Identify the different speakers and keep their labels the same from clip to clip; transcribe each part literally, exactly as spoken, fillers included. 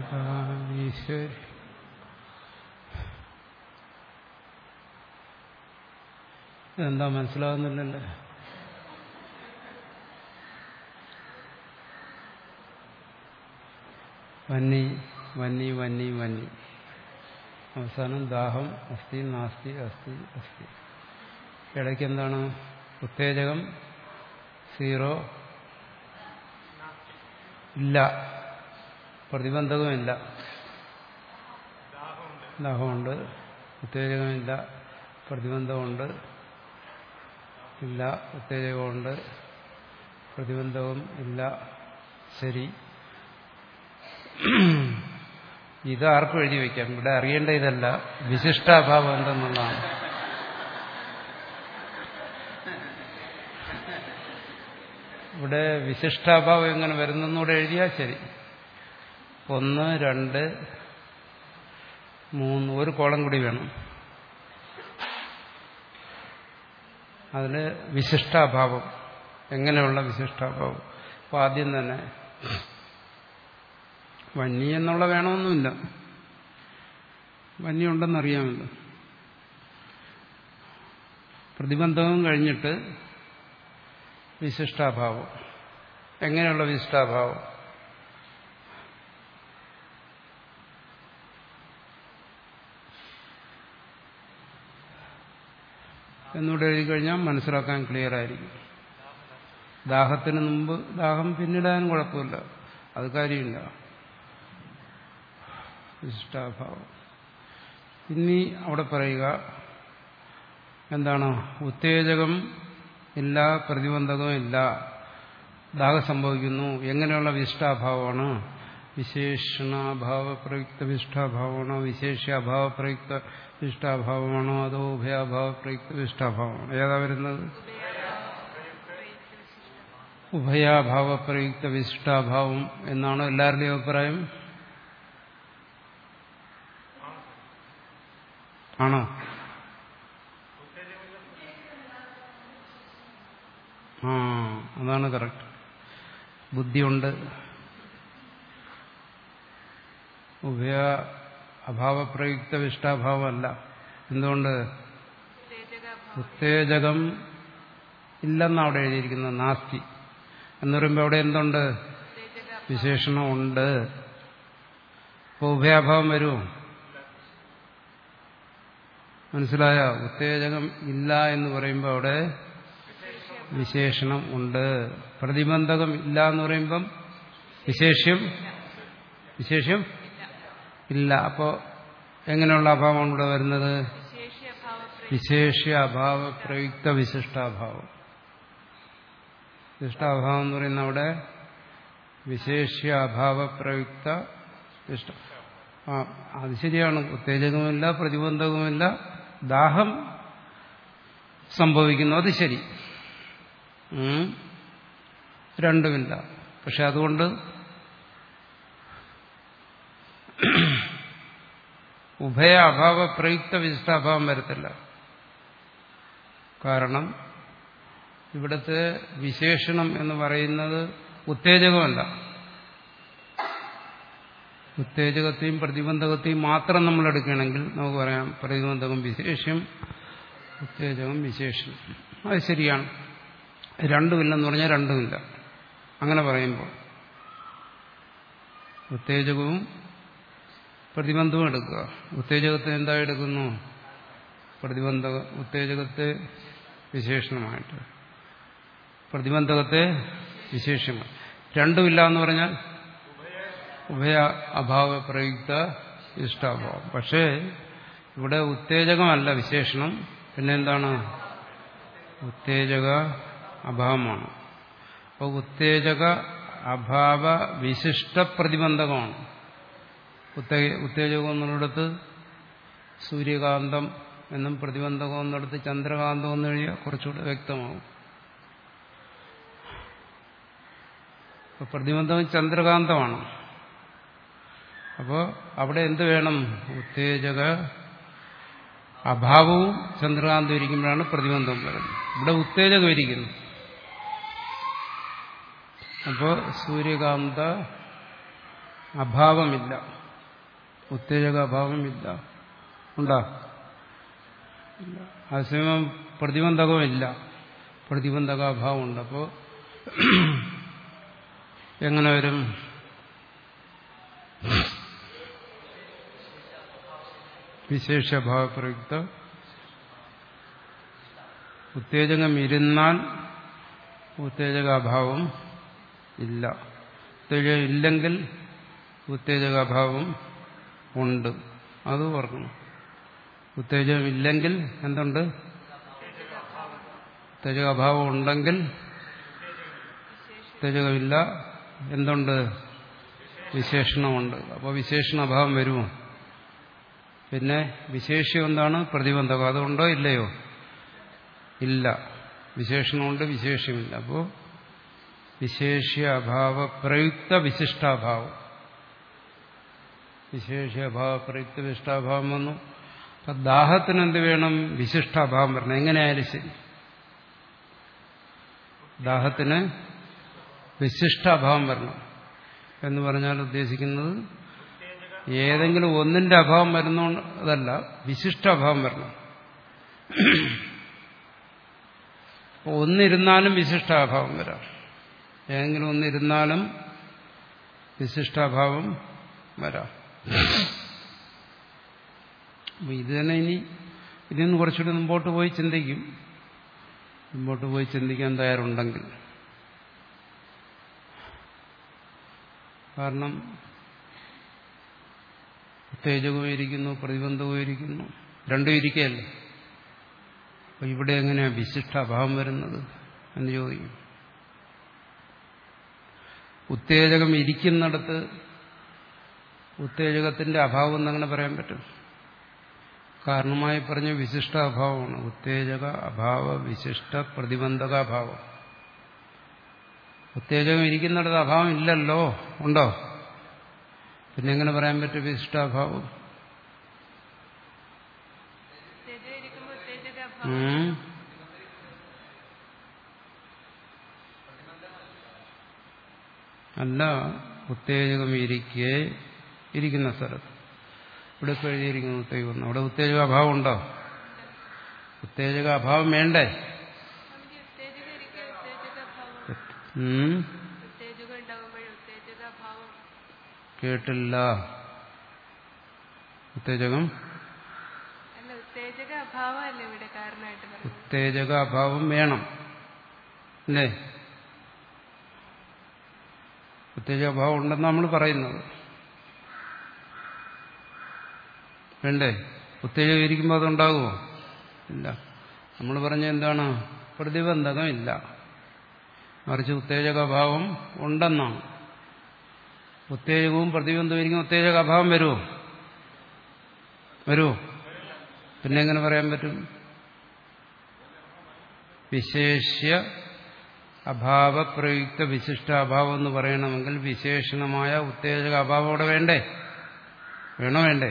Speaker 1: ഈശ്വരി എന്താ മനസ്സിലാകുന്നില്ലല്ലേ? വന്നി വന്നി വന്നി വന്നി അവസാനം ദാഹം അസ്ഥി നാസ്തി അസ്ഥി അസ്ഥി. ഇടയ്ക്ക് എന്താണ്? ഉത്തേജകം സീറോ ഇല്ല, പ്രതിബന്ധകമില്ല. ദാഹമുണ്ട്, ഉത്തേജകമില്ല, പ്രതിബന്ധകമുണ്ട്. ഇല്ല, ഉത്തേജകമുണ്ട്, പ്രതിബന്ധകം ഇല്ല. ശരി, ഇത് ആർക്കും എഴുതി വയ്ക്കാം. ഇവിടെ അറിയേണ്ട ഇതല്ല, വിശിഷ്ടാഭാവം എന്തെന്നുള്ളതാണ്. ഇവിടെ വിശിഷ്ടാഭാവം എങ്ങനെ വരുന്നെന്നൂടെ എഴുതിയാൽ ശരി. ഒന്ന് രണ്ട് മൂന്ന്, ഒരു കോളം കൂടി വേണം. അതിന് വിശിഷ്ടാഭാവം, എങ്ങനെയുള്ള വിശിഷ്ടാഭാവം? അപ്പോൾ ആദ്യം തന്നെ വന്നി എന്നുള്ള വേണമെന്നുമില്ല, വന്നി ഉണ്ടെന്നറിയാമല്ലോ. പ്രതിബന്ധവും കഴിഞ്ഞിട്ട് വിശിഷ്ടാഭാവം. എങ്ങനെയുള്ള വിശിഷ്ടാഭാവം? എന്നൂടെ എഴുതി കഴിഞ്ഞാൽ മനസ്സിലാക്കാൻ ക്ലിയർ ആയിരിക്കും. ദാഹത്തിന് മുമ്പ് ദാഹം പിന്നിടാനും കുഴപ്പമില്ല, അത് കാര്യമില്ല. വിശിഷ്ടാഭാവം. ഇനി അവിടെ പറയുക എന്താണ്? ഉത്തേജകം ഇല്ല, പ്രതിബന്ധകം ഇല്ല, ദാഹം സംഭവിക്കുന്നു. എങ്ങനെയുള്ള വിശിഷ്ടാഭാവമാണ്? വിശേഷണാഭാവപ്രയുക്ത വിശിഷ്ടാഭാവമാണോ, വിശേഷ്യാഭാവപ്രയുക്ത വിശിഷ്ടാഭാവമാണോ, അതോ ഉഭയാഭാവപ്രയുക്ത വിശിഷ്ടാഭാവമാണോ? ഏതാ വരുന്നത്? ഉഭയാഭാവപ്രയുക്ത വിശിഷ്ടാഭാവം എന്നാണ് എല്ലാവരുടെയും അഭിപ്രായം. ആണോ? ആ, അതാണ് കറക്റ്റ്. ബുദ്ധിയുണ്ട്. ഉഭയ അഭാവപ്രയുക്ത വിശിഷ്ടാഭാവമല്ല. എന്തുകൊണ്ട്? ഉത്തേജകം ഇല്ലെന്നാണ് അവിടെ എഴുതിയിരിക്കുന്നത്. നാസ്തി എന്ന് പറയുമ്പോൾ അവിടെ എന്തുണ്ട്? വിശേഷണം ഉണ്ട്. അപ്പോൾ ഉഭയാഭാവം വരുമോ? മനസ്സിലായ? ഉത്തേജകം ഇല്ല എന്ന് പറയുമ്പോൾ അവിടെ വിശേഷണം ഉണ്ട്. പ്രതിബന്ധകം ഇല്ല എന്ന് പറയുമ്പം വിശേഷ്യം വിശേഷ്യം ഇല്ല. അപ്പോൾ എങ്ങനെയുള്ള അഭാവമാണ് ഇവിടെ വരുന്നത്? വിശേഷ്യ അഭാവപ്രയുക്ത വിശിഷ്ടാഭാവം. വിശിഷ്ടാഭാവം എന്ന് പറയുന്ന അവിടെ വിശേഷ്യ അഭാവപ്രയുക്ത വിശിഷ്ട. ആ, അത് ശരിയാണ്. ഉത്തേജകവുമില്ല, പ്രതിബന്ധകവുമില്ല, ദാഹം സംഭവിക്കുന്നു, അത് ശരി. രണ്ടുമില്ല. പക്ഷെ അതുകൊണ്ട് ഉഭയ അഭാവ പ്രയുക്ത വിശിഷ്ടാഭാവം വരത്തില്ല. കാരണം ഇവിടുത്തെ വിശേഷണം എന്ന് പറയുന്നത് ഉത്തേജകമല്ല. ഉത്തേജകത്തെയും പ്രതിബന്ധകത്തെയും മാത്രം നമ്മൾ എടുക്കുകയാണെങ്കിൽ നമുക്ക് പറയാം പ്രതിബന്ധകം വിശേഷ്യം, ഉത്തേജകം വിശേഷം. അത് ശരിയാണ്. രണ്ടുമില്ലെന്ന് പറഞ്ഞാൽ രണ്ടുമില്ല. അങ്ങനെ പറയുമ്പോൾ ഉത്തേജകവും പ്രതിബന്ധവും എടുക്കുക. ഉത്തേജകത്തെ എന്താ എടുക്കുന്നു? പ്രതിബന്ധക ഉത്തേജകത്തെ വിശേഷണമായിട്ട്, പ്രതിബന്ധകത്തെ വിശേഷമായി. രണ്ടുമില്ല എന്ന് പറഞ്ഞാൽ ഉഭയ അഭാവ പ്രയുക്ത ഇഷ്ടാഭാവം. പക്ഷേ ഇവിടെ ഉത്തേജകമല്ല വിശേഷണം, പിന്നെ എന്താണ്? ഉത്തേജക അഭാവമാണ്. അപ്പോൾ ഉത്തേജക അഭാവ വിശിഷ്ട പ്രതിബന്ധകമാണ്. ഉത്തേജകം എന്നുള്ളിടത്ത് സൂര്യകാന്തം എന്നും പ്രതിബന്ധകം എന്നിടത്ത് ചന്ദ്രകാന്തം എന്ന് എഴുതിയാൽ കുറച്ചുകൂടെ വ്യക്തമാവും. അപ്പോൾ പ്രതിബന്ധകം ചന്ദ്രകാന്തമാണ്. അപ്പോൾ അവിടെ എന്ത് വേണം? ഉത്തേജക അഭാവവും ചന്ദ്രകാന്തം ഇരിക്കുമ്പോഴാണ് പ്രതിബന്ധം വരുന്നത്. ഇവിടെ ഉത്തേജകം ഇരിക്കുന്നു. അപ്പോൾ സൂര്യകാന്ത അഭാവമില്ല, ഉത്തേജക അഭാവമില്ല. ഉണ്ടോ? അതേസമയം പ്രതിബന്ധകമില്ല, പ്രതിബന്ധക അഭാവമുണ്ട്. അപ്പോൾ എങ്ങനെ വരും? വിശേഷഭാവപ്രയുക്ത ഉത്തേജകം ഇരുന്നാൽ ഉത്തേജകാഭാവം ഇല്ല, ഉത്തേജകം ഇല്ലെങ്കിൽ ഉത്തേജകാഭാവം ഉണ്ട്. അത് ഓർക്കണം. ഉത്തേജകം ഇല്ലെങ്കിൽ എന്തുണ്ട്? ഉത്തേജകാഭാവം ഉണ്ടെങ്കിൽ ഉത്തേജകമില്ല, എന്തുണ്ട്? വിശേഷണമുണ്ട്. അപ്പോൾ വിശേഷണഭാവം വരുമോ? പിന്നെ വിശേഷ്യം എന്താണ്? പ്രതിബന്ധകം. അതുണ്ടോ ഇല്ലയോ? ഇല്ല. വിശേഷണമുണ്ട്, വിശേഷ്യമില്ല. അപ്പോൾ വിശേഷ്യ അഭാവ പ്രയുക്ത വിശിഷ്ടാഭാവം, വിശേഷ്യാഭാവ പ്രയുക്ത വിശിഷ്ടാഭാവം വന്നു. അപ്പൊ ദാഹത്തിന് എന്ത് വേണം? വിശിഷ്ടാഭാവം വരണം. എങ്ങനെയായാലും ശരി, ദാഹത്തിന് വിശിഷ്ടാഭാവം വരണം എന്ന് പറഞ്ഞാൽ ഉദ്ദേശിക്കുന്നത് ഏതെങ്കിലും ഒന്നിന്റെ അഭാവം വരുന്നതല്ല, വിശിഷ്ടാഭാവം വരണം. ഒന്നിരുന്നാലും വിശിഷ്ടാഭാവം വരാം, ഏതെങ്കിലും ഒന്നിരുന്നാലും വിശിഷ്ടാഭാവം വരാം. അപ്പൊ ഇത് തന്നെ ഇനി ഇതിൽ നിന്ന് കുറച്ചുകൂടി മുമ്പോട്ട് പോയി ചിന്തിക്കും, മുമ്പോട്ട് പോയി ചിന്തിക്കാൻ തയ്യാറുണ്ടെങ്കിൽ. കാരണം ഉത്തേജകവും ഇരിക്കുന്നു, പ്രതിബന്ധവും ഇരിക്കുന്നു, രണ്ടും ഇരിക്കുകയല്ലേ. അപ്പൊ ഇവിടെ എങ്ങനെയാ വിശിഷ്ടാഭാവം വരുന്നത് എന്ന് ചോദിക്കും. ഉത്തേജകം ഇരിക്കുന്നിടത്ത് ഉത്തേജകത്തിന്റെ അഭാവം എന്നങ്ങനെ പറയാൻ പറ്റും. കാരണമായി പറഞ്ഞ വിശിഷ്ടാഭാവമാണ്. ഉത്തേജക അഭാവ വിശിഷ്ട പ്രതിബന്ധകാഭാവം. ഉത്തേജകം ഇരിക്കുന്നിടത്ത് അഭാവം ഇല്ലല്ലോ, ഉണ്ടോ? പിന്നെ എങ്ങനെ പറയാൻ പറ്റും വിശിഷ്ടാഭാവം? അല്ല, ഉത്തേജകം ഇരിക്കെ ഇരിക്കുന്ന സ്ഥലത്ത് ഇവിടെ ഇപ്പോൾ എഴുതിയിരിക്കുന്നു ഉത്തേജകം, അവിടെ ഉത്തേജക അഭാവം ഉണ്ടോ? ഉത്തേജക അഭാവം വേണ്ടേ? കേട്ടില്ല. ഉത്തേജകം ഉത്തേജക അഭാവം വേണം അല്ലേ? ഉത്തേജക അഭാവം ഉണ്ടെന്ന് നമ്മൾ പറയുന്നത് വേണ്ടേ? ഉത്തേജകം ഇരിക്കുമ്പോൾ അതുണ്ടാകുമോ? ഇല്ല. നമ്മൾ പറഞ്ഞ എന്താണ്? പ്രതിബന്ധകം ഇല്ല, മറിച്ച് ഉത്തേജകാഭാവം ഉണ്ടെന്നാണ്. ഉത്തേജകവും പ്രതിബന്ധവും ഇരിക്കും, ഉത്തേജകാഭാവം വരുമോ? വരുമോ? പിന്നെ എങ്ങനെ പറയാൻ പറ്റും? വിശേഷ്യ അഭാവ പ്രയുക്ത വിശിഷ്ടാഭാവം എന്ന് പറയണമെങ്കിൽ വിശേഷണമായ ഉത്തേജക അഭാവം അവിടെ വേണ്ടേ? വേണോ വേണ്ടേ?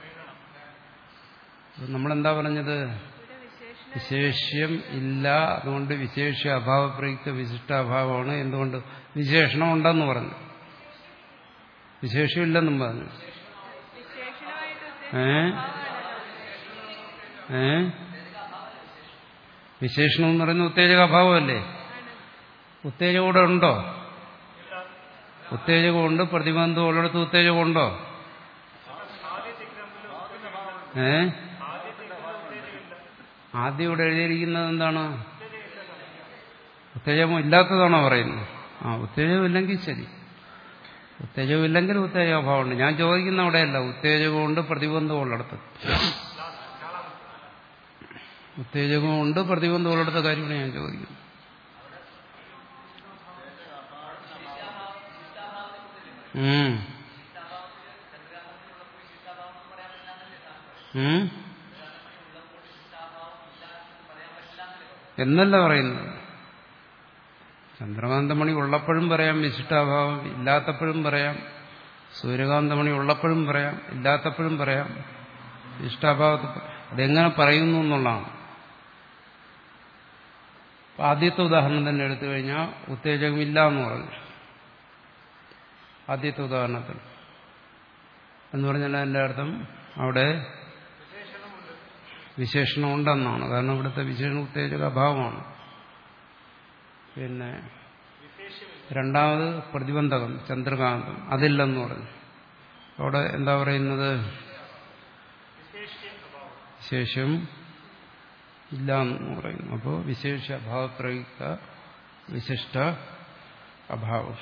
Speaker 1: നമ്മളെന്താ പറഞ്ഞത്? വിശേഷ്യം ഇല്ല, അതുകൊണ്ട് വിശേഷ്യ അഭാവ പ്രയുക്ത വിശിഷ്ടാഭാവമാണ്. എന്തുകൊണ്ട്? വിശേഷണം ഉണ്ടെന്ന് പറഞ്ഞു, വിശേഷമില്ലെന്നും പറഞ്ഞു. ഏ ഏ വിശേഷണം എന്ന് പറയുന്നത് ഉത്തേജക അഭാവമല്ലേ? ഉത്തേജകം കൂടെ ഉണ്ടോ? ഉത്തേജകമുണ്ട്, പ്രതിബന്ധം ഉള്ളിടത്ത് ഉത്തേജകം ഉണ്ടോ? ഏ ആദ്യം ഇവിടെ എഴുതിയിരിക്കുന്നത് എന്താണ്? ഉത്തേജകം ഇല്ലാത്തതാണോ പറയുന്നത്? ആ, ഉത്തേജകം ഇല്ലെങ്കിൽ ശരി, ഉത്തേജകം ഇല്ലെങ്കിൽ ഉത്തേജകാഭാവമുണ്ട്. ഞാൻ ചോദിക്കുന്ന അവിടെയല്ല, ഉത്തേജകമുണ്ട് പ്രതിബന്ധവും ഉള്ളിടത്ത്. ഉത്തേജകമുണ്ട് പ്രതിബന്ധവും ഉള്ളിടത്ത കാര്യമാണ് ഞാൻ ചോദിക്കുന്നത്. ഉം ഉം എന്നല്ല പറയുന്നത്. ചന്ദ്രകാന്തമണി ഉള്ളപ്പോഴും പറയാം വിശിഷ്ടാഭാവം, ഇല്ലാത്തപ്പോഴും പറയാം. സൂര്യകാന്തമണി ഉള്ളപ്പോഴും പറയാം, ഇല്ലാത്തപ്പോഴും പറയാം വിശിഷ്ടാഭാവത്തെ. അതെങ്ങനെ പറയുന്നു എന്നുള്ളതാണ്. ആദ്യത്തെ ഉദാഹരണം തന്നെ എടുത്തു കഴിഞ്ഞാൽ ഉത്തേജകമില്ല എന്ന് പറഞ്ഞു. ആദ്യത്തെ ഉദാഹരണത്തിൽ എന്ന് പറഞ്ഞാൽ അതിൻ്റെ അർത്ഥം അവിടെ വിശേഷണം ഉണ്ടെന്നാണ്. കാരണം ഇവിടുത്തെ വിശേഷണ ഉത്തേജക അഭാവമാണ്. പിന്നെ രണ്ടാമത് പ്രതിബന്ധകം ചന്ദ്രകാന്തം അതില്ലെന്ന് പറഞ്ഞു. അവിടെ എന്താ പറയുന്നത്? വിശേഷം ഇല്ല എന്ന് പറയുന്നു. അപ്പോൾ വിശേഷ അഭാവപ്രയുക്ത വിശിഷ്ട അഭാവം.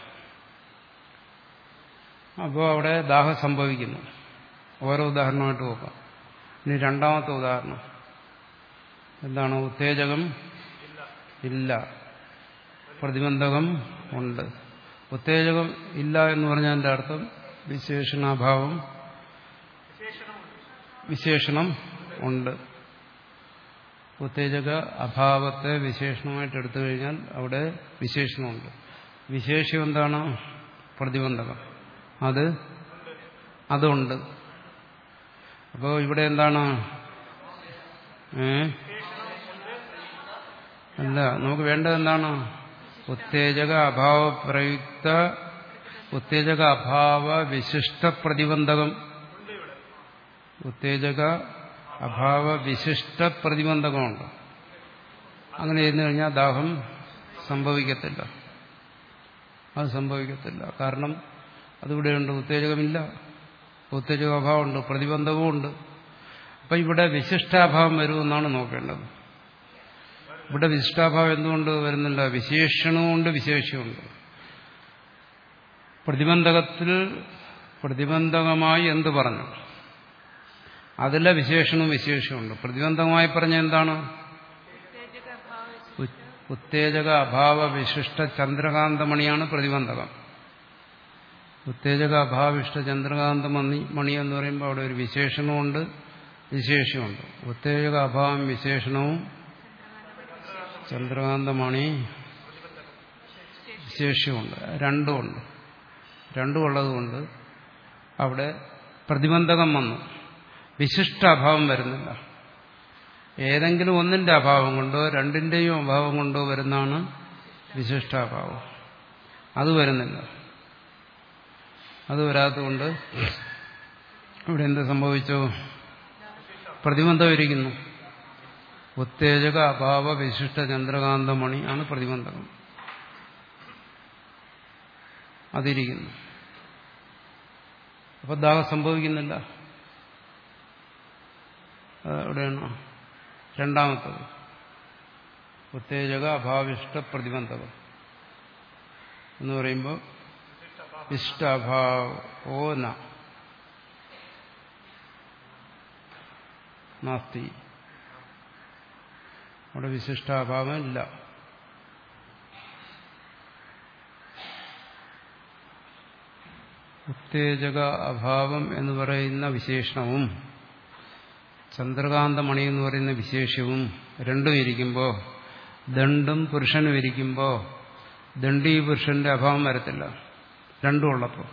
Speaker 1: അപ്പോൾ അവിടെ ദാഹം സംഭവിക്കുന്നു. ഓരോ ഉദാഹരണമായിട്ട് നോക്കാം. ഇനി രണ്ടാമത്തെ ഉദാഹരണം എന്താണ്? ഉത്തേജകം ഇല്ല, പ്രതിബന്ധകം ഉണ്ട്. ഉത്തേജകം ഇല്ല എന്ന് പറഞ്ഞാൽ എൻ്റെ അർത്ഥം വിശേഷണാഭാവം, വിശേഷണം ഉണ്ട്. ഉത്തേജക അഭാവത്തെ വിശേഷണമായിട്ട് എടുത്തു കഴിഞ്ഞാൽ അവിടെ വിശേഷണമുണ്ട്. വിശേഷം എന്താണ്? പ്രതിബന്ധകം. അത് അതുണ്ട്. അപ്പോൾ ഇവിടെ എന്താണ്? ഏ അല്ല, നമുക്ക് വേണ്ടത് എന്താണ്? ഉത്തേജക അഭാവ പ്രയുക്ത ഉത്തേജക അഭാവ വിശിഷ്ട പ്രതിബന്ധകം. ഉത്തേജക അഭാവ വിശിഷ്ട പ്രതിബന്ധകമുണ്ട്. അങ്ങനെ ഇരുന്നു കഴിഞ്ഞാൽ ദാഹം സംഭവിക്കത്തില്ല. അത് സംഭവിക്കത്തില്ല. കാരണം അതിവിടെയുണ്ട്. ഉത്തേജകമില്ല, ഉത്തേജക അഭാവമുണ്ട്, പ്രതിബന്ധകവുമുണ്ട്. അപ്പം ഇവിടെ വിശിഷ്ടാഭാവം വരുമെന്നാണ് നോക്കേണ്ടത്. ഇവിടെ വിശിഷ്ടാഭാവം എന്തുകൊണ്ട് വരുന്നില്ല? വിശേഷണവുമുണ്ട്, വിശേഷമുണ്ട്. പ്രതിബന്ധകത്തിൽ പ്രതിബന്ധകമായി എന്ത് പറഞ്ഞു? അതിലെ വിശേഷണവും വിശേഷമുണ്ട്. പ്രതിബന്ധകമായി പറഞ്ഞ എന്താണ്? ഉത്തേജക അഭാവ വിശിഷ്ട ചന്ദ്രകാന്തമണിയാണ് പ്രതിബന്ധകം. ഉത്തേജക അഭാവിഷ്ട ചന്ദ്രകാന്ത മണി മണി എന്ന് പറയുമ്പോൾ അവിടെ ഒരു വിശേഷണമുണ്ട്, വിശേഷമുണ്ട്. ഉത്തേജക അഭാവം വിശേഷണവും ചന്ദ്രകാന്തമണി വിശേഷമുണ്ട്. രണ്ടുമുണ്ട്. രണ്ടും ഉള്ളതുകൊണ്ട് അവിടെ പ്രതിബന്ധകം വന്നു. വിശിഷ്ട അഭാവം വരുന്നില്ല. ഏതെങ്കിലും ഒന്നിന്റെ അഭാവം കൊണ്ടോ രണ്ടിന്റെയും അഭാവം കൊണ്ടോ വരുന്നതാണ് വിശിഷ്ടാഭാവം. അത് വരുന്നില്ല. അത് വരാത്തതുകൊണ്ട് ഇവിടെ എന്ത് സംഭവിച്ചു? പ്രതിബന്ധം ഇരിക്കുന്നു. ഉത്തേജക അഭാവ വിശിഷ്ട ചന്ദ്രകാന്തമണി ആണ് പ്രതിബന്ധകം. അതിരിക്കുന്നു. അപ്പൊ ദാഹം സംഭവിക്കുന്നില്ല. എവിടെയാണ്? രണ്ടാമത്തത് ഉത്തേജക അഭാവിഷ്ട പ്രതിബന്ധകം എന്ന് പറയുമ്പോൾ വിശിഷ്ടാഭാവോ നാസ്തി. അവിടെ വിശിഷ്ടാഭാവം ഇല്ല. ഉത്തേജക അഭാവം എന്ന് പറയുന്ന വിശേഷണവും ചന്ദ്രകാന്തമണി എന്ന് പറയുന്ന വിശേഷവും രണ്ടും ഇരിക്കുമ്പോൾ, ദണ്ഡും പുരുഷനും ഇരിക്കുമ്പോൾ ദണ്ഡി പുരുഷന്റെ അഭാവം വരത്തില്ല. രണ്ടും ഉള്ളപ്പോൾ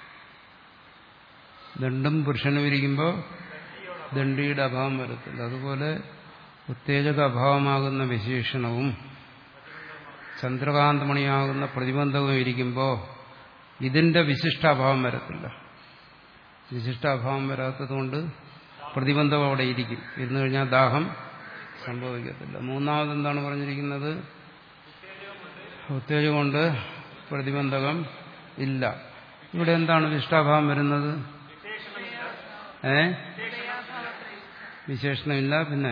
Speaker 1: ദണ്ഡും പുരുഷനും ഇരിക്കുമ്പോൾ ദണ്ഡിയുടെ അഭാവം വരത്തില്ല. അതുപോലെ ഉത്തേജക അഭാവമാകുന്ന വിശേഷണവും ചന്ദ്രകാന്തമണിയാകുന്ന പ്രതിബന്ധവും ഇരിക്കുമ്പോൾ ഇതിന്റെ വിശിഷ്ടാഭാവം വരത്തില്ല. വിശിഷ്ടാഭാവം വരാത്തതുകൊണ്ട് പ്രതിബന്ധം അവിടെ ഇരിക്കും. ഇരുന്നു കഴിഞ്ഞാൽ ദാഹം സംഭവിക്കത്തില്ല. മൂന്നാമത് എന്താണ് പറഞ്ഞിരിക്കുന്നത്? ഉത്തേജകമുണ്ട്, പ്രതിബന്ധകം ഇല്ല. ഇവിടെ എന്താണ് വിശിഷ്ടാഭാവം വരുന്നത്? ഏ വിശേഷണമില്ല. പിന്നെ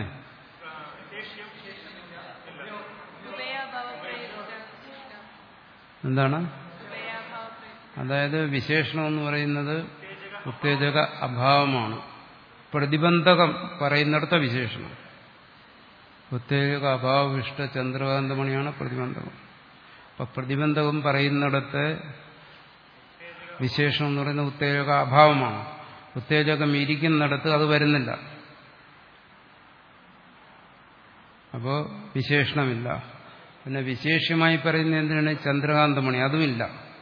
Speaker 1: എന്താണ്? അതായത് വിശേഷണം എന്ന് പറയുന്നത് ഉത്തേജക അഭാവമാണ്. പ്രതിബന്ധകം പറയുന്നിടത്ത വിശേഷണം. ഉത്തേജക അഭാവിഷ്ട ചന്ദ്രകാന്തമണിയാണ് പ്രതിബന്ധകം. അപ്പൊ പ്രതിബന്ധകം പറയുന്നിടത്ത് വിശേഷണം എന്ന് പറയുന്ന ഉത്തേജക അഭാവമാണ്. ഉത്തേജകം ഇരിക്കുന്നിടത്ത് അത് വരുന്നില്ല. അപ്പോ വിശേഷണമില്ല. പിന്നെ വിശേഷ്യമായി പറയുന്ന എന്തിനാണ്? ചന്ദ്രകാന്തമണി. അതുമില്ല.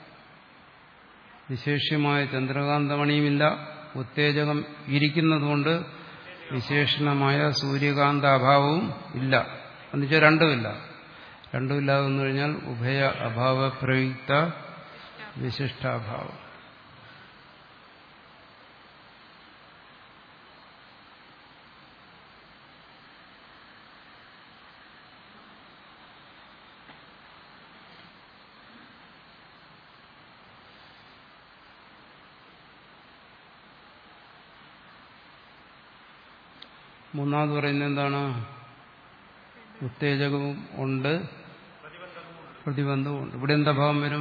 Speaker 1: വിശേഷ്യമായ ചന്ദ്രകാന്തമണിയുമില്ല. ഉത്തേജകം ഇരിക്കുന്നതുകൊണ്ട് വിശേഷണമായ സൂര്യകാന്ത അഭാവവും ഇല്ല. എന്നുവെച്ചാൽ രണ്ടുമില്ല. രണ്ടുമില്ലാതെ വന്നു കഴിഞ്ഞാൽ ഉഭയ അഭാവ പ്രയുക്ത വിശിഷ്ടാഭാവം. മൂന്നാമത് പറയുന്നത് എന്താണ്? ഉത്തേജകവും ഉണ്ട്, പ്രതിബന്ധവും ഉണ്ട്. ഇവിടെ എന്താ ഭാവം വരും?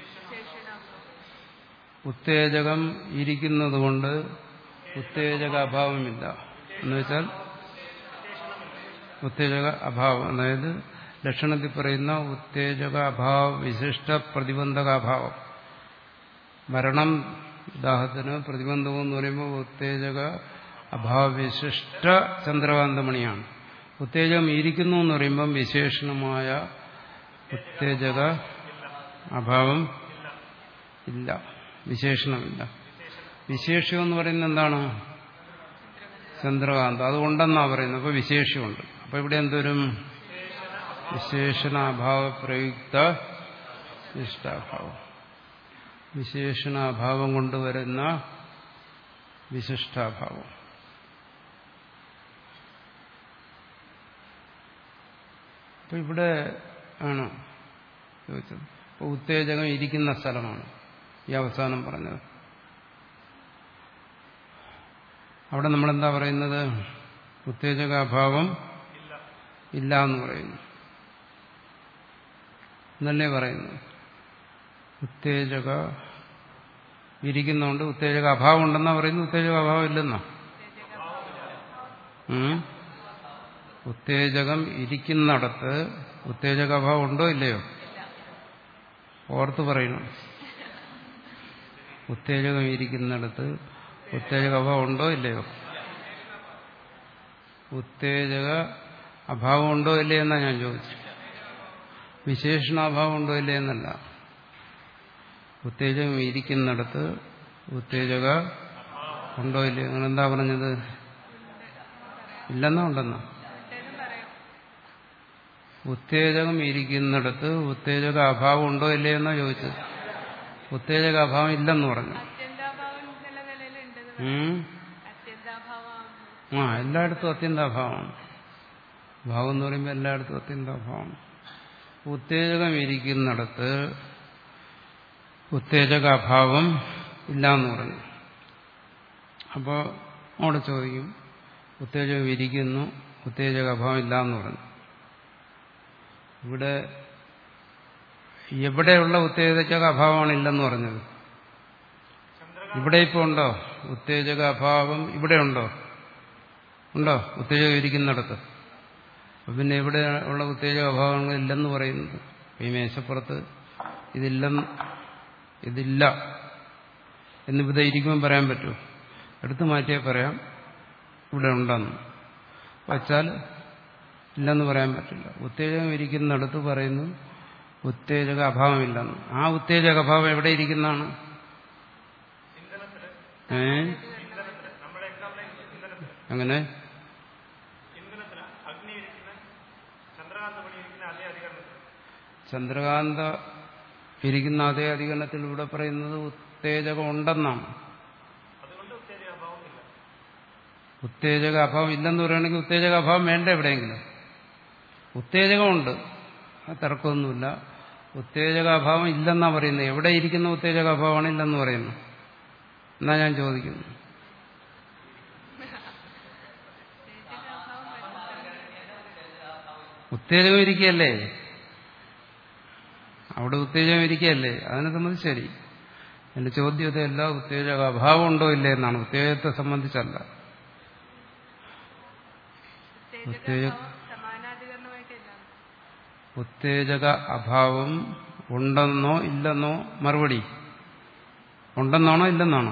Speaker 1: ഉത്തേജകം ഇരിക്കുന്നത് കൊണ്ട് ഉത്തേജക അഭാവമില്ല എന്ന് വെച്ചാൽ ഉത്തേജക അഭാവം, അതായത് ലക്ഷണത്തിൽ പറയുന്ന ഉത്തേജക അഭാവ വിശിഷ്ട പ്രതിബന്ധകാഭാവം. മരണം ദാഹത്തിന് പ്രതിബന്ധം എന്ന് പറയുമ്പോൾ ഉത്തേജക അഭാവവിശിഷ്ട ചന്ദ്രകാന്തമണിയാണ്. ഉത്തേജകം ഇരിക്കുന്നു എന്ന് പറയുമ്പം വിശേഷണമായ ഉത്തേജക അഭാവം ഇല്ല, വിശേഷണമില്ല. വിശേഷം എന്ന് പറയുന്നത് എന്താണ്? ചന്ദ്രകാന്തം. അതുകൊണ്ടെന്നാ പറയുന്നത്. അപ്പൊ വിശേഷമുണ്ട്. അപ്പൊ ഇവിടെ എന്തോരും? വിശേഷണാഭാവ പ്രയുക്ത വിശിഷ്ടാഭാവം. വിശേഷണാഭാവം കൊണ്ടുവരുന്ന വിശിഷ്ടാഭാവം. അപ്പൊ ഇവിടെ ആണ് ചോദിച്ചത്. അപ്പൊ ഉത്തേജകം ഇരിക്കുന്ന സ്ഥലമാണ് ഈ അവസാനം പറഞ്ഞത്. അവിടെ നമ്മളെന്താ പറയുന്നത്? ഉത്തേജകാഭാവം ഇല്ല എന്ന് പറയുന്നു എന്നല്ലേ പറയുന്നു. ഉത്തേജക ഇരിക്കുന്നതുകൊണ്ട് ഉത്തേജക അഭാവം ഉണ്ടെന്നാ പറയുന്നു. ഉത്തേജക അഭാവം ഇല്ലെന്നാ. ഉത്തേജകം ഇരിക്കുന്നിടത്ത് ഉത്തേജക അഭാവം ഉണ്ടോ ഇല്ലയോ? ഓർത്ത് പറയുന്നു. ഉത്തേജകം ഇരിക്കുന്നിടത്ത് ഉത്തേജക അഭാവം ഉണ്ടോ ഇല്ലയോ? ഉത്തേജക അഭാവം ഉണ്ടോ ഇല്ലേ എന്നാ ഞാൻ ചോദിച്ചു. വിശേഷണാഭാവം ഉണ്ടോ ഇല്ലേ എന്നല്ല. ഉത്തേജകം ഇരിക്കുന്നിടത്ത് ഉത്തേജക ഉണ്ടോ ഇല്ലേ? നിങ്ങളെന്താ പറഞ്ഞത്? ഇല്ലെന്നാ ഉണ്ടെന്നാ? ഉത്തേജകം ഇരിക്കുന്നിടത്ത് ഉത്തേജക അഭാവം ഉണ്ടോ ഇല്ലേ എന്നാ ചോദിച്ചത്. ഉത്തേജക അഭാവം ഇല്ലെന്ന് പറഞ്ഞു. ആ എല്ലായിടത്തും അത്യന്താഭാവമാണ്. ഭാവം എന്ന് പറയുമ്പോൾ എല്ലായിടത്തും അത്യന്താഭാവം. ഉത്തേജകം ഇരിക്കുന്നിടത്ത് ഉത്തേജക അഭാവം ഇല്ലാന്ന് പറഞ്ഞു. അപ്പോൾ അവിടെ ചോദിക്കും, ഉത്തേജകം ഇരിക്കുന്നു, ഉത്തേജക അഭാവം ഇല്ലാന്ന് പറഞ്ഞു. ഇവിടെ എവിടെയുള്ള ഉത്തേജക അഭാവമാണ് ഇല്ലെന്ന് പറഞ്ഞത്? ഇവിടെ ഇപ്പോൾ ഉണ്ടോ ഉത്തേജക അഭാവം? ഇവിടെ ഉണ്ടോ? ഉണ്ടോ ഉത്തേജകം ഇരിക്കുന്നിടത്ത്? പിന്നെ എവിടെ ഉള്ള ഉത്തേജക അഭാവങ്ങൾ ഇല്ലെന്ന് പറയുന്നത്? ഈ മേശപ്പുറത്ത് ഇതില്ലെന്ന് ഇതില്ല എന്നിവിടെ ഇരിക്കുമ്പോൾ പറയാൻ പറ്റുമോ? എടുത്തു മാറ്റിയാൽ പറയാം ഇവിടെ ഉണ്ടെന്ന്. വച്ചാൽ ഇല്ലെന്ന് പറയാൻ പറ്റില്ല. ഉത്തേജകം ഇരിക്കുന്നിടത്ത് പറയുന്നു ഉത്തേജക അഭാവമില്ലെന്ന്. ആ ഉത്തേജക അഭാവം എവിടെ ഇരിക്കുന്നതാണ്? ഏ അങ്ങനെ ചന്ദ്രകാന്ത ഇരിക്കുന്ന അതേ അധികരണത്തിൽ ഇവിടെ പറയുന്നത് ഉത്തേജകം ഉണ്ടെന്നാണ്. ഉത്തേജക അഭാവം ഇല്ലെന്ന് പറയുകയാണെങ്കിൽ ഉത്തേജക അഭാവം വേണ്ട എവിടെയെങ്കിലും. ഉത്തേജകമുണ്ട്, തർക്കമൊന്നുമില്ല. ഉത്തേജക അഭാവം ഇല്ലെന്നാ പറയുന്നത്. എവിടെ ഇരിക്കുന്ന ഉത്തേജക അഭാവമാണ് ഇല്ലെന്ന് പറയുന്നു എന്നാ ഞാൻ ചോദിക്കുന്നു. ഉത്തേജകം ഇരിക്കുകയല്ലേ അവിടെ? ഉത്തേജകം ഇരിക്കുകയല്ലേ? അതിനെ സംബന്ധിച്ച് ശരി. എന്റെ ചോദ്യത്തെ എല്ലാ ഉത്തേജക അഭാവം ഉണ്ടോ ഇല്ലേ എന്നാണ്, ഉത്തേജകത്തെ സംബന്ധിച്ചല്ല. ഉത്തേജക ഉത്തേജക അഭാവം ഉണ്ടെന്നോ ഇല്ലെന്നോ? മറുപടി ഉണ്ടെന്നാണോ ഇല്ലെന്നാണോ?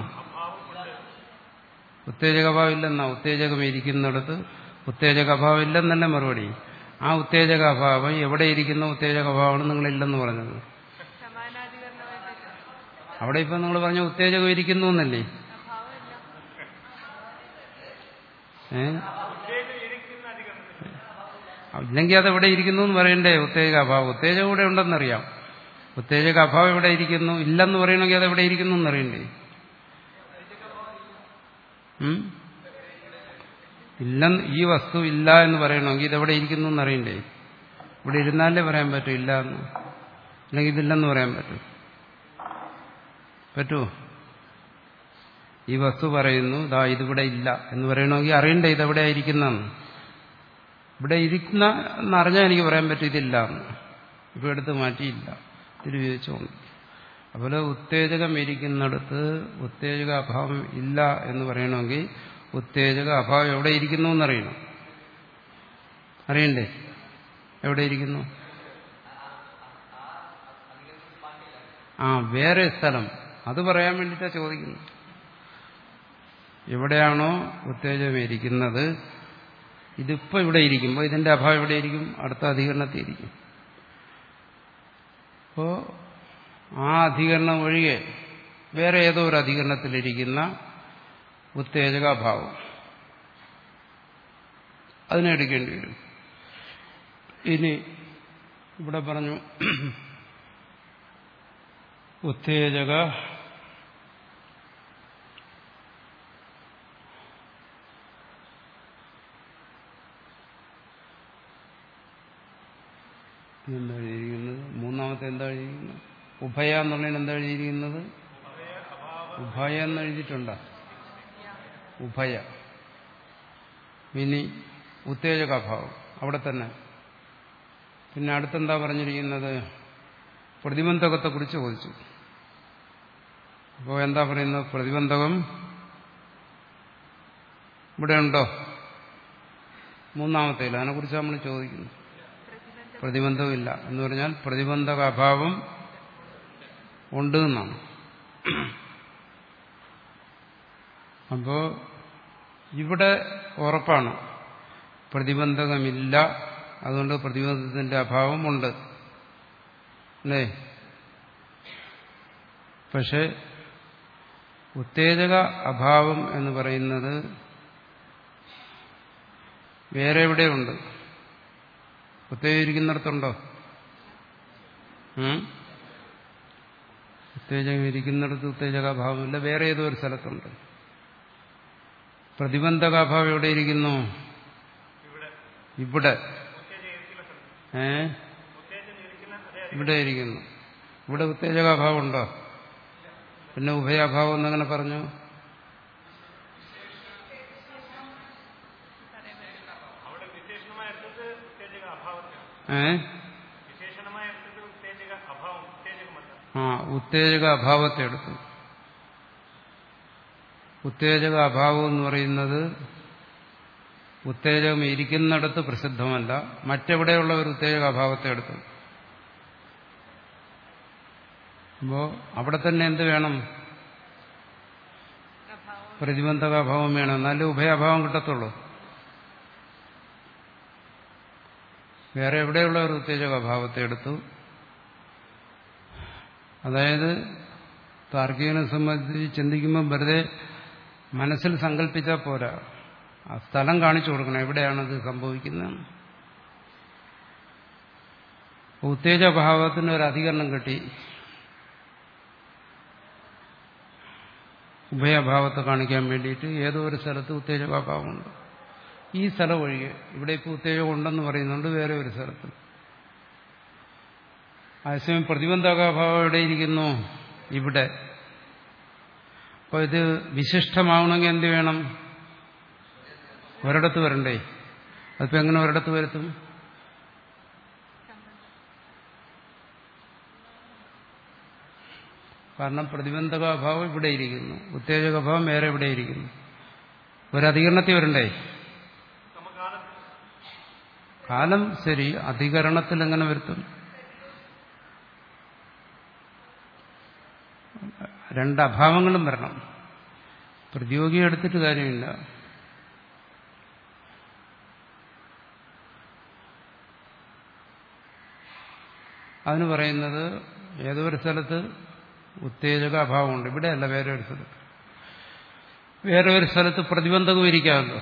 Speaker 1: ഉത്തേജക അഭാവം ഇല്ലെന്നാ. ഉത്തേജകം ഇരിക്കുന്നിടത്ത് ഉത്തേജക അഭാവം ഇല്ലെന്നല്ലേ മറുപടി. ആ ഉത്തേജക അഭാവം എവിടെ ഇരിക്കുന്ന ഉത്തേജക അഭാവമാണ് നിങ്ങളില്ലെന്ന് പറഞ്ഞത്? അവിടെ ഇപ്പൊ നിങ്ങൾ പറഞ്ഞ ഉത്തേജകം ഇരിക്കുന്നു എന്നല്ലേ? ഏ ഇല്ലെങ്കിൽ അത് എവിടെ ഇരിക്കുന്നു എന്ന് പറയണ്ടേ? ഉത്തേജക അഭാവം. ഉത്തേജകം ഇവിടെ ഉണ്ടെന്നറിയാം. ഉത്തേജക അഭാവം എവിടെ ഇരിക്കുന്നു? ഇല്ലെന്ന് പറയണമെങ്കിൽ അത് എവിടെ ഇരിക്കുന്നു എന്നറിയണ്ടേ? ഇല്ല, ഈ വസ്തു ഇല്ല എന്ന് പറയണമെങ്കിൽ ഇതെവിടെ ഇരിക്കുന്നു എന്നറിയണ്ടേ? ഇവിടെ ഇരുന്നാലേ പറയാൻ പറ്റൂ ഇല്ല എന്ന്. അല്ലെങ്കിൽ ഇതില്ലെന്ന് പറയാൻ പറ്റൂ? പറ്റുമോ? ഈ വസ്തു പറയുന്നു ദാ ഇതിവിടെ ഇല്ല എന്ന് പറയണമെങ്കിൽ അറിയണ്ടേ ഇതെവിടെ ഇരിക്കുന്നതെന്ന്. ഇവിടെ ഇരിക്കുന്ന എന്നറിഞ്ഞാൽ എനിക്ക് പറയാൻ പറ്റും ഇതില്ല എന്ന്. ഇപ്പം എടുത്ത് മാറ്റിയില്ല തിരുവിച്ചുകൊണ്ട്. അതുപോലെ ഉത്തേജകം ഇരിക്കുന്നിടത്ത് ഉത്തേജക അഭാവം ഇല്ല എന്ന് പറയണമെങ്കിൽ ഉത്തേജക അഭാവം എവിടെ ഇരിക്കുന്നു എന്നറിയണം. അറിയണ്ടേ എവിടെ ഇരിക്കുന്നു? ആ വേറെ സ്ഥലം അത് പറയാൻ വേണ്ടിയിട്ടാണ് ചോദിക്കുന്നു. എവിടെയാണോ ഉത്തേജകം ഇരിക്കുന്നത് ഇതിപ്പോ ഇവിടെ ഇരിക്കുമ്പോൾ ഇതിന്റെ അഭാവം എവിടെ ഇരിക്കും? അടുത്ത അധികരണത്തിൽ ഇരിക്കും. അപ്പോ ആ അധികരണം ഒഴികെ വേറെ ഏതോ ഒരു അധികരണത്തിലിരിക്കുന്ന ഉത്തേജകാഭാവം അതിനെ എടുക്കേണ്ടി വരും. ഇനി ഇവിടെ പറഞ്ഞു ഉത്തേജക എന്താ എഴുതിയിരിക്കുന്നത്? മൂന്നാമത്തെ എന്താ എഴുതിയിരിക്കുന്നത്? ഉഭയ എന്നുള്ളതിന് എന്താ എഴുതിയിരിക്കുന്നത്? ഉഭയ എന്ന് എഴുതിയിട്ടുണ്ടോ? ഉഭയ. ഇനി ഉത്തേജകാഭാവം അവിടെ തന്നെ. പിന്നെ അടുത്തെന്താ പറഞ്ഞിരിക്കുന്നത്? പ്രതിബന്ധകത്തെക്കുറിച്ച് ചോദിച്ചു. അപ്പോൾ എന്താ പറയുന്നത്? പ്രതിബന്ധകം ഇവിടെ ഉണ്ടോ? മൂന്നാമത്തേൽ അതിനെക്കുറിച്ച് നമ്മൾ ചോദിക്കുന്നു. പ്രതിബന്ധമില്ല എന്ന് പറഞ്ഞാൽ പ്രതിബന്ധക അഭാവം ഉണ്ട് എന്നാണ്. അപ്പോ ഇവിടെ ഉറപ്പാണ് പ്രതിബന്ധകമില്ല, അതുകൊണ്ട് പ്രതിബന്ധത്തിന്റെ അഭാവം ഉണ്ട് അല്ലേ? പക്ഷെ ഉത്തേജക അഭാവം എന്ന് പറയുന്നത് വേറെ എവിടെയുണ്ട്? ഉത്തേജകം ഇരിക്കുന്നിടത്തുണ്ടോ? ഉത്തേജകം ഇരിക്കുന്നിടത്ത് ഉത്തേജകാഭാവമില്ല, വേറെ ഏതോ ഒരു സ്ഥലത്തുണ്ട്. പ്രതിബന്ധകാഭാവം എവിടെ ഇരിക്കുന്നു? ഇവിടെ. ഏ ഇവിടെ ഇരിക്കുന്നു. ഇവിടെ ഉത്തേജകാഭാവം ഉണ്ടോ? പിന്നെ ഉഭയാഭാവം എന്നങ്ങനെ പറഞ്ഞു. ഏ ആ ഉത്തേജക അഭാവത്തെ എടുത്തു. ഉത്തേജക അഭാവം എന്ന് പറയുന്നത് ഉത്തേജകം ഇരിക്കുന്നിടത്ത് പ്രസിദ്ധമല്ല, മറ്റെവിടെയുള്ള ഒരു ഉത്തേജക അഭാവത്തെ എടുത്തു. അപ്പോ അവിടെ തന്നെ എന്ത് വേണം? പ്രതിബന്ധകാഭാവം വേണം, എന്നാലേ ഉഭയാഭാവം കിട്ടത്തുള്ളൂ. വേറെ എവിടെയുള്ള ഒരു ഉത്തേജകാഭാവത്തെ എടുത്തു. അതായത് താർക്കികനെ സംബന്ധിച്ച് ചിന്തിക്കുമ്പോൾ വെറുതെ മനസ്സിൽ സങ്കല്പിച്ചാൽ പോരാ, ആ സ്ഥലം കാണിച്ചു കൊടുക്കണം എവിടെയാണത് സംഭവിക്കുന്നത്. ഉത്തേജഭാവത്തിന് ഒരു അധികരണം കിട്ടി, ഉഭയഭാവത്തെ കാണിക്കാൻ വേണ്ടിയിട്ട് ഏതോ ഒരു സ്ഥലത്ത് ഉത്തേജകാഭാവമുണ്ട്. ഈ സ്ഥലം ഒഴികെ ഇവിടെ ഇപ്പോൾ ഉത്തേജകം ഉണ്ടെന്ന് പറയുന്നുണ്ട് വേറെ ഒരു സ്ഥലത്ത്. അതേസമയം പ്രതിബന്ധകാഭാവം എവിടെയിരിക്കുന്നു? ഇവിടെ. അപ്പോൾ ഇത് വിശിഷ്ടമാവണമെങ്കിൽ എന്ത് വേണം? ഒരിടത്ത് വരണ്ടേ? അതിപ്പോൾ എങ്ങനെ ഒരിടത്ത് വരുത്തും? കാരണം പ്രതിബന്ധകാഭാവം ഇവിടെ ഇരിക്കുന്നു, ഉത്തേജകാഭാവം വേറെ എവിടെ ഇരിക്കുന്നു. ഒരധികരണത്തിൽ വരണ്ടേ? കാലം ശരി, അധികരണത്തിൽ എങ്ങനെ വരുത്തും? രണ്ട് അഭാവങ്ങളും വരണം. പ്രതിയോഗി എടുത്തിട്ട് കാര്യമില്ല. അതിന് പറയുന്നത് ഏതോ ഒരു സ്ഥലത്ത് ഉത്തേജക അഭാവമുണ്ട്, ഇവിടെയല്ല വേറെ ഒരു സ്ഥലത്ത്. വേറെ ഒരു സ്ഥലത്ത് പ്രതിബന്ധകം ഇരിക്കാമല്ലോ.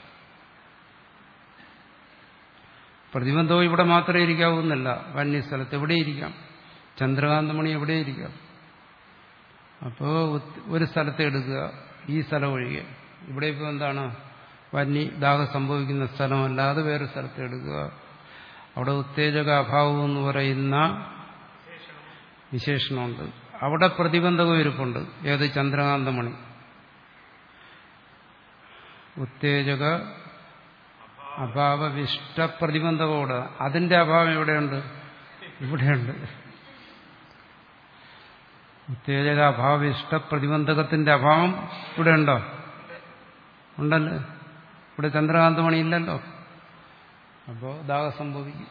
Speaker 1: പ്രതിബന്ധവും ഇവിടെ മാത്രമേ ഇരിക്കാവുന്നില്ല, വന്യ സ്ഥലത്ത് എവിടെ ഇരിക്കാം, ചന്ദ്രകാന്തമണി എവിടെ ഇരിക്കാം. അപ്പോൾ ഒരു സ്ഥലത്ത് എടുക്കുക, ഈ സ്ഥലം ഒഴികെ. ഇവിടെ ഇപ്പോൾ എന്താണ്? വന്യ ദാഹം സംഭവിക്കുന്ന സ്ഥലമല്ലാതെ വേറെ സ്ഥലത്ത് എടുക്കുക. അവിടെ ഉത്തേജക അഭാവം എന്ന് പറയുന്ന വിശേഷണമുണ്ട്. അവിടെ പ്രതിബന്ധകം ഇരിപ്പുണ്ട്. ഏത്? ചന്ദ്രകാന്തമണി. ഉത്തേജക അഭാവവിഷ്ട പ്രതിബന്ധകോട്. അതിന്റെ അഭാവം എവിടെയുണ്ട്? ഇവിടെയുണ്ട്. ഉത്തേജക അഭാവവിഷ്ട പ്രതിബന്ധകത്തിന്റെ അഭാവം ഇവിടെ ഉണ്ടോ? ഉണ്ടല്ലോ. ഇവിടെ ചന്ദ്രകാന്തമണി ഇല്ലല്ലോ. അപ്പോ ദാഹം സംഭവിക്കും.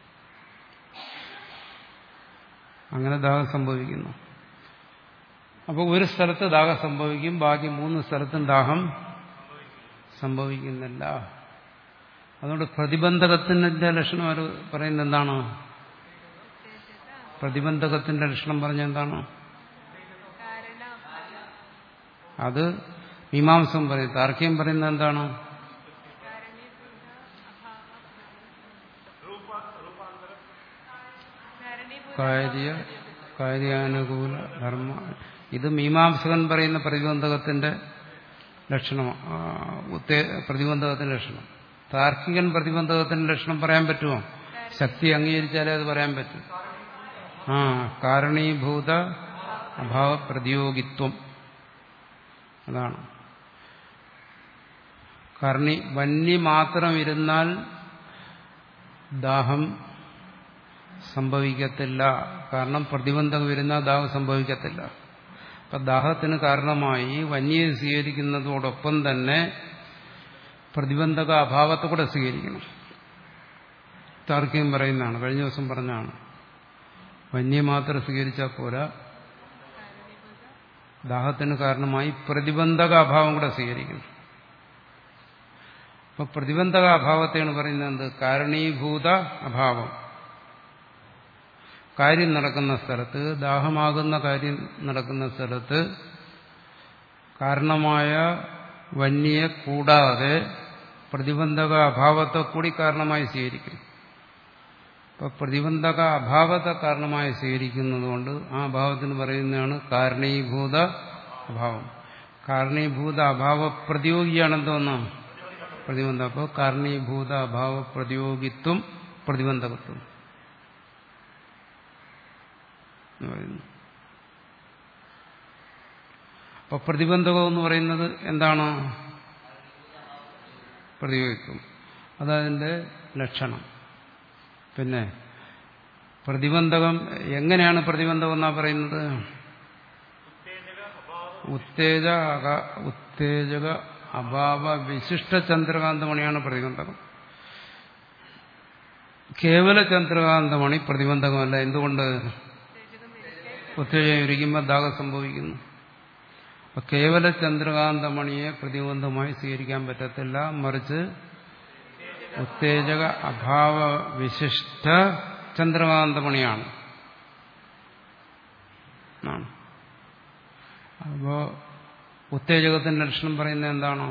Speaker 1: അങ്ങനെ ദാഹം സംഭവിക്കുന്നു. അപ്പോൾ ഒരു സ്ഥലത്ത് ദാഹം സംഭവിക്കും, ബാക്കി മൂന്ന് സ്ഥലത്തും ദാഹം സംഭവിക്കുന്നില്ല. അതുകൊണ്ട് പ്രതിബന്ധകത്തിന്റെ ലക്ഷണം അവർ പറയുന്നത് എന്താണ്? പ്രതിബന്ധകത്തിന്റെ ലക്ഷണം പറഞ്ഞ എന്താണ്? അത് മീമാംസം പറയും. താർക്കികം പറയുന്നത് എന്താണ്? കാര്യ കാര്യാനുകൂല ധർമ്മ. ഇത് മീമാംസകൻ പറയുന്ന പ്രതിബന്ധകത്തിന്റെ ലക്ഷണം, പ്രതിബന്ധകത്തിന്റെ ലക്ഷണം. താർക്കികൻ പ്രതിബന്ധകത്തിന്റെ ലക്ഷണം പറയാൻ പറ്റുമോ? ശക്തി അംഗീകരിച്ചാലേ അത് പറയാൻ പറ്റും. ആ കാരണീഭൂത അഭാവ പ്രതിയോഗിത്വം, അതാണ്. കർണി വന്നി മാത്രം ഇരുന്നാൽ ദാഹം സംഭവിക്കത്തില്ല. കാരണം പ്രതിബന്ധകം ഇരുന്നാൽ ദാഹം സംഭവിക്കത്തില്ല. അപ്പൊ ദാഹത്തിന് കാരണമായി വന്യെ സ്വീകരിക്കുന്നതോടൊപ്പം തന്നെ പ്രതിബന്ധക അഭാവത്തെ കൂടെ സ്വീകരിക്കണം. താർക്കികം പറയുന്നതാണ്, കഴിഞ്ഞ ദിവസം പറഞ്ഞാണ്. വന്യെ മാത്രം സ്വീകരിച്ചാൽ പോരാ, ദാഹത്തിന് കാരണമായി പ്രതിബന്ധക അഭാവം കൂടെ സ്വീകരിക്കണം. അപ്പൊ പ്രതിബന്ധക അഭാവത്തെയാണ് പറയുന്നത് കാരണീഭൂത അഭാവം. കാര്യം നടക്കുന്ന സ്ഥലത്ത്, ദാഹമാകുന്ന കാര്യം നടക്കുന്ന സ്ഥലത്ത് കാരണമായ വന്യെ കൂടാതെ പ്രതിബന്ധക അഭാവത്തെ കൂടി കാരണമായി സ്വീകരിക്കും. അപ്പൊ പ്രതിബന്ധക അഭാവത്തെ കാരണമായി സ്വീകരിക്കുന്നതുകൊണ്ട് ആ അഭാവത്തിന് പറയുന്നതാണ് കാരണീഭൂത അഭാവം. കാരണീഭൂത അഭാവ പ്രതിയോഗിയാണ് എന്തോന്നാണ് പ്രതിബന്ധം. അപ്പോൾ കാരണീഭൂത അഭാവ പ്രതിയോഗിത്വം പ്രതിബന്ധകത്വം എന്ന് പറയുന്നു. അപ്പൊ പ്രതിബന്ധകം എന്ന് പറയുന്നത് എന്താണ്? പ്രതിയോഗിത്വം. അതതിന്റെ ലക്ഷണം. പിന്നെ പ്രതിബന്ധകം എങ്ങനെയാണ് പ്രതിബന്ധകം എന്നാ പറയുന്നത്? ഉത്തേജ ഉത്തേജക അഭാവ വിശിഷ്ട ചന്ദ്രകാന്തമണിയാണ് പ്രതിബന്ധകം. കേവല ചന്ദ്രകാന്തമണി പ്രതിബന്ധകമല്ല. എന്തുകൊണ്ട്? ഉത്തേജകം ഇരിക്കുമ്പോൾ ദാഹം സംഭവിക്കുന്നു. അപ്പൊ കേവല ചന്ദ്രകാന്തമണിയെ പ്രതിബന്ധമായി സ്വീകരിക്കാൻ പറ്റത്തില്ല. മറിച്ച് ഉത്തേജക അഭാവ വിശിഷ്ട ചന്ദ്രകാന്തമണിയാണ്. അപ്പോ ഉത്തേജകത്തിന്റെ ലക്ഷണം പറയുന്നത് എന്താണോ?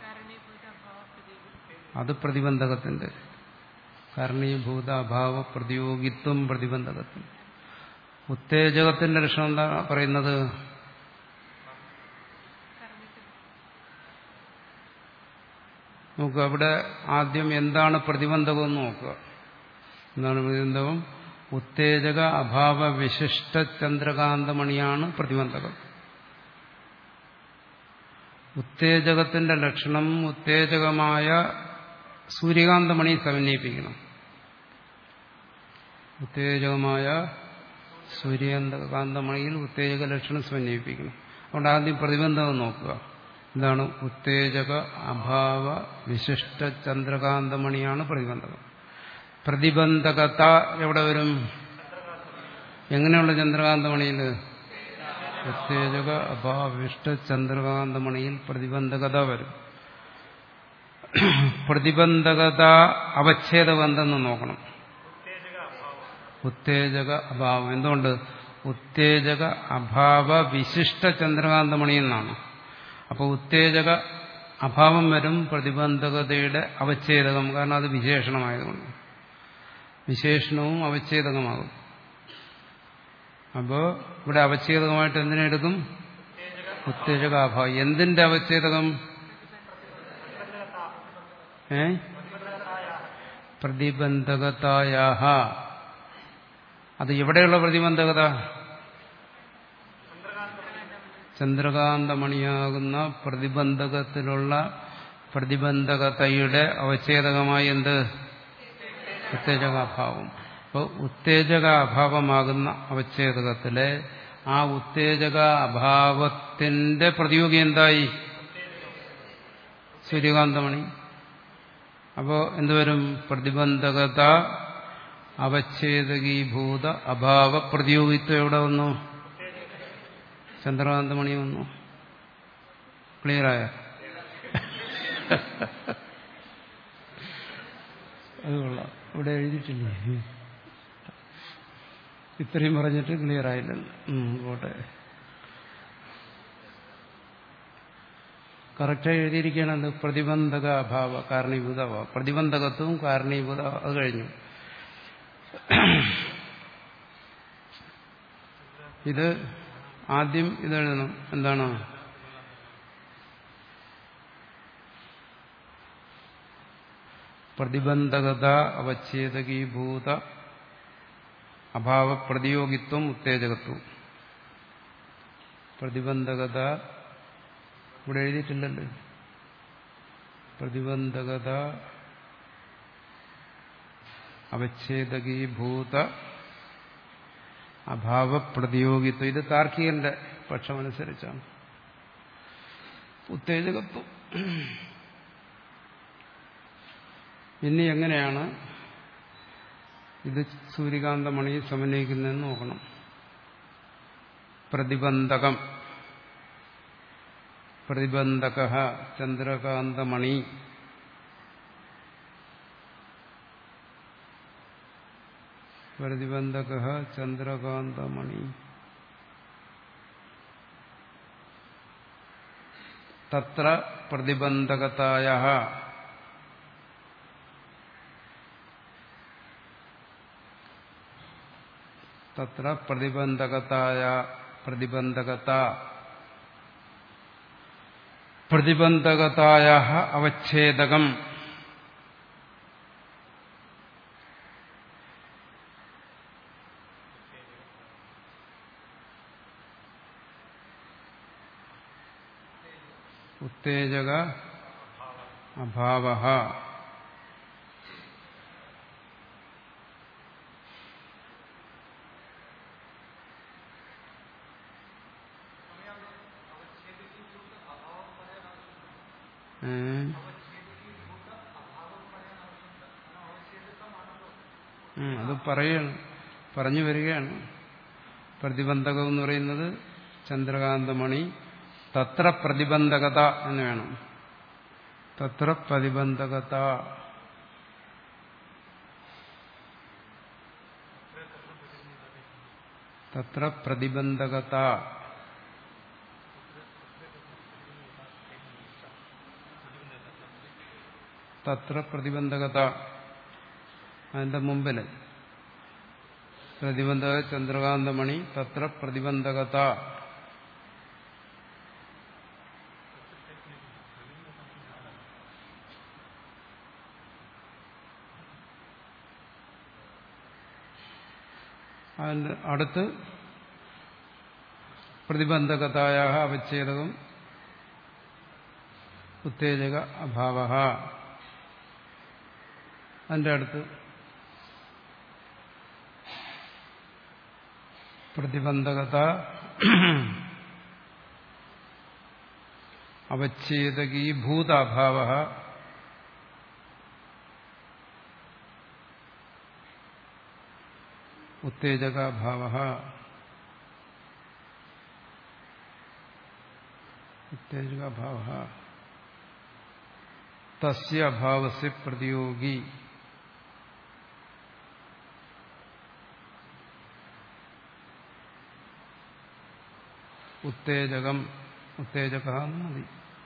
Speaker 1: അത് പ്രതിബന്ധകത്തിന്റെ കാരണീഭൂത അഭാവ പ്രതിയോഗിത്വം പ്രതിബന്ധകത്തിന്. ഉത്തേജകത്തിന്റെ ലക്ഷണം എന്താ പറയുന്നത്? നോക്കുക, അവിടെ ആദ്യം എന്താണ് പ്രതിബന്ധകം എന്ന് നോക്കുക. എന്താണ് പ്രതിബന്ധകം? ഉത്തേജക അഭാവ വിശിഷ്ട ചന്ദ്രകാന്തമണിയാണ് പ്രതിബന്ധകം. ഉത്തേജകത്തിന്റെ ലക്ഷണം ഉത്തേജകമായ സൂര്യകാന്തമണി സമന്വയിപ്പിക്കണം. ഉത്തേജകമായ സൂര്യകാന്തമണിയിൽ ഉത്തേജക ലക്ഷണം സമന്വയിപ്പിക്കണം. അതുകൊണ്ട് ആദ്യം പ്രതിബന്ധകം നോക്കുക. എന്താണ്? ഉത്തേജക അഭാവ വിശിഷ്ട ചന്ദ്രകാന്തമണിയാണ് പ്രതിബന്ധകം. പ്രതിബന്ധകത എവിടെ വരും? എങ്ങനെയുള്ള ചന്ദ്രകാന്തമണിയിൽ? ഉത്തേജക അഭാവ വിശിഷ്ട ചന്ദ്രകാന്തമണിയിൽ പ്രതിബന്ധകത വരും. പ്രതിബന്ധകത അവച്ഛേദബന്ധം നോക്കണം. ഉത്തേജക അഭാവം. എന്തുകൊണ്ട്? ഉത്തേജക അഭാവ വിശിഷ്ട ചന്ദ്രകാന്തമണി എന്നാണ്. അപ്പോൾ ഉത്തേജക അഭാവം വരും പ്രതിബന്ധകതയുടെ അവച്ഛേദകം. കാരണം അത് വിശേഷണമായതുകൊണ്ട് വിശേഷണവും അവച്ഛേദകമാകും. അപ്പോൾ ഇവിടെ അവച്ഛേദകമായിട്ട് എന്തിനെടുക്കും? ഉത്തേജക അഭാവം. എന്തിന്റെ അവച്ഛേദകം? ഏ പ്രതിബന്ധകതായാഹ. അത് എവിടെയുള്ള പ്രതിബന്ധകത? ചന്ദ്രകാന്തമണിയാകുന്ന പ്രതിബന്ധകത്തിലുള്ള പ്രതിബന്ധകതയുടെ അവച്ഛേദകമായി എന്ത്? ഉത്തേജകാഭാവം. അപ്പോൾ ഉത്തേജക അഭാവമാകുന്ന അവച്ഛേദകത്തിലെ ആ ഉത്തേജക അഭാവത്തിന്റെ പ്രതിയോഗി എന്തായി? സൂര്യകാന്തമണി. അപ്പോ എന്തുവരും? പ്രതിബന്ധകത അവച്ഛേദകീഭൂത അഭാവ പ്രതിയോഗിത്വം എവിടെ വന്നു? ചന്ദ്രകാന്തമണി വന്നു. ക്ലിയറായ? അത് കൊള്ളാം. ഇവിടെ എഴുതിയിട്ടില്ലേ? ഇത്രയും പറഞ്ഞിട്ട് ക്ലിയർ ആയില്ലല്ലോ. പോട്ടെ. കറക്റ്റായി എഴുതിയിരിക്കുകയാണത്. പ്രതിബന്ധക അഭാവ കാരണീഭൂത അഭാവം. പ്രതിബന്ധകത്വവും കാരണീഭൂത അത് കഴിഞ്ഞു. ഇത് ആദ്യം ഇതെഴുതണം. എന്താണ്? പ്രതിബന്ധകത അവച്ഛേദകീഭൂത അഭാവ പ്രതിയോഗിത്വം ഉത്തേജകത്വം. പ്രതിബന്ധകത ഇവിടെ എഴുതിയിട്ടില്ലല്ലോ. പ്രതിബന്ധകത അവച്ഛേദകീഭൂത അഭാവ പ്രതിയോഗിത്വം. ഇത് താർക്കികന്റെ പക്ഷമനുസരിച്ചാണ്. ഉത്തേജകത്വം. ഇനി എങ്ങനെയാണ് ഇത് സൂര്യകാന്തമണി സമന്വയിക്കുന്നതെന്ന് നോക്കണം. പ്രതിബന്ധകം പ്രതിബന്ധക ചന്ദ്രകാന്തമണി പ്രതിബന്ധക ചന്ദ്രകാന്തമണി തത്ര പ്രതിബന്ധകതായഃ തത്ര പ്രതിബന്ധകതായ പ്രതിബന്ധകത പ്രതിബന്ധകതായഃ അവച്ഛേദകം ഉത്തേജക അഭാവഃ അത് പറയാണ് പറഞ്ഞു വരികയാണ്. പ്രതിബന്ധകം എന്ന് പറയുന്നത് ചന്ദ്രകാന്തമണി. തത്ര പ്രതിബന്ധകത എന്ന് വേണം. തത്ര പ്രതിബന്ധകത തത്ര പ്രതിബന്ധകത തത്ര പ്രതിബന്ധകത അതിന്റെ മുമ്പില് പ്രതിബന്ധക ചന്ദ്രകാന്തമണി തത്ര പ്രതിബന്ധകത അതിന്റെ അടുത്ത് പ്രതിബന്ധകതായ അവച്ഛേദകം ഉത്തേജക അഭാവഃ. അതിന്റെ അടുത്ത് പ്രതിബന്ധകത അവച്ഛേദകീഭൂതാഭാവഃ. ഉത്തേജകാഭാവഃ. ഉത്തേജകാഭാവഃ തസ്യ അഭാവസ്യ പ്രതിയോഗി ഉത്തേജകം. ഉത്തേജക മതി.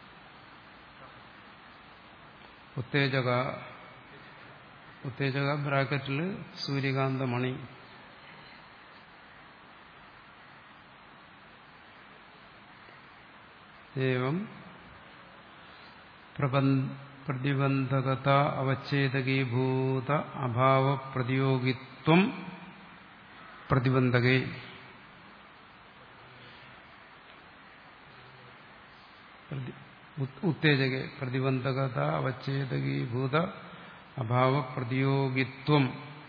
Speaker 1: ഉത്തേജക ഉത്തേജക ബ്രാക്കറ്റിൽ സൂര്യകാന്തമണി. ഏവം പ്രതിബന്ധകത അവച്ഛേദകീഭൂത അഭാവ പ്രതിയോഗിത്വം പ്രതിബന്ധകേ. ഉത്തേജകെ പ്രതിബന്ധകത അവച്ഛേദകീഭൂത അഭാവ പ്രതിയോഗിത്വം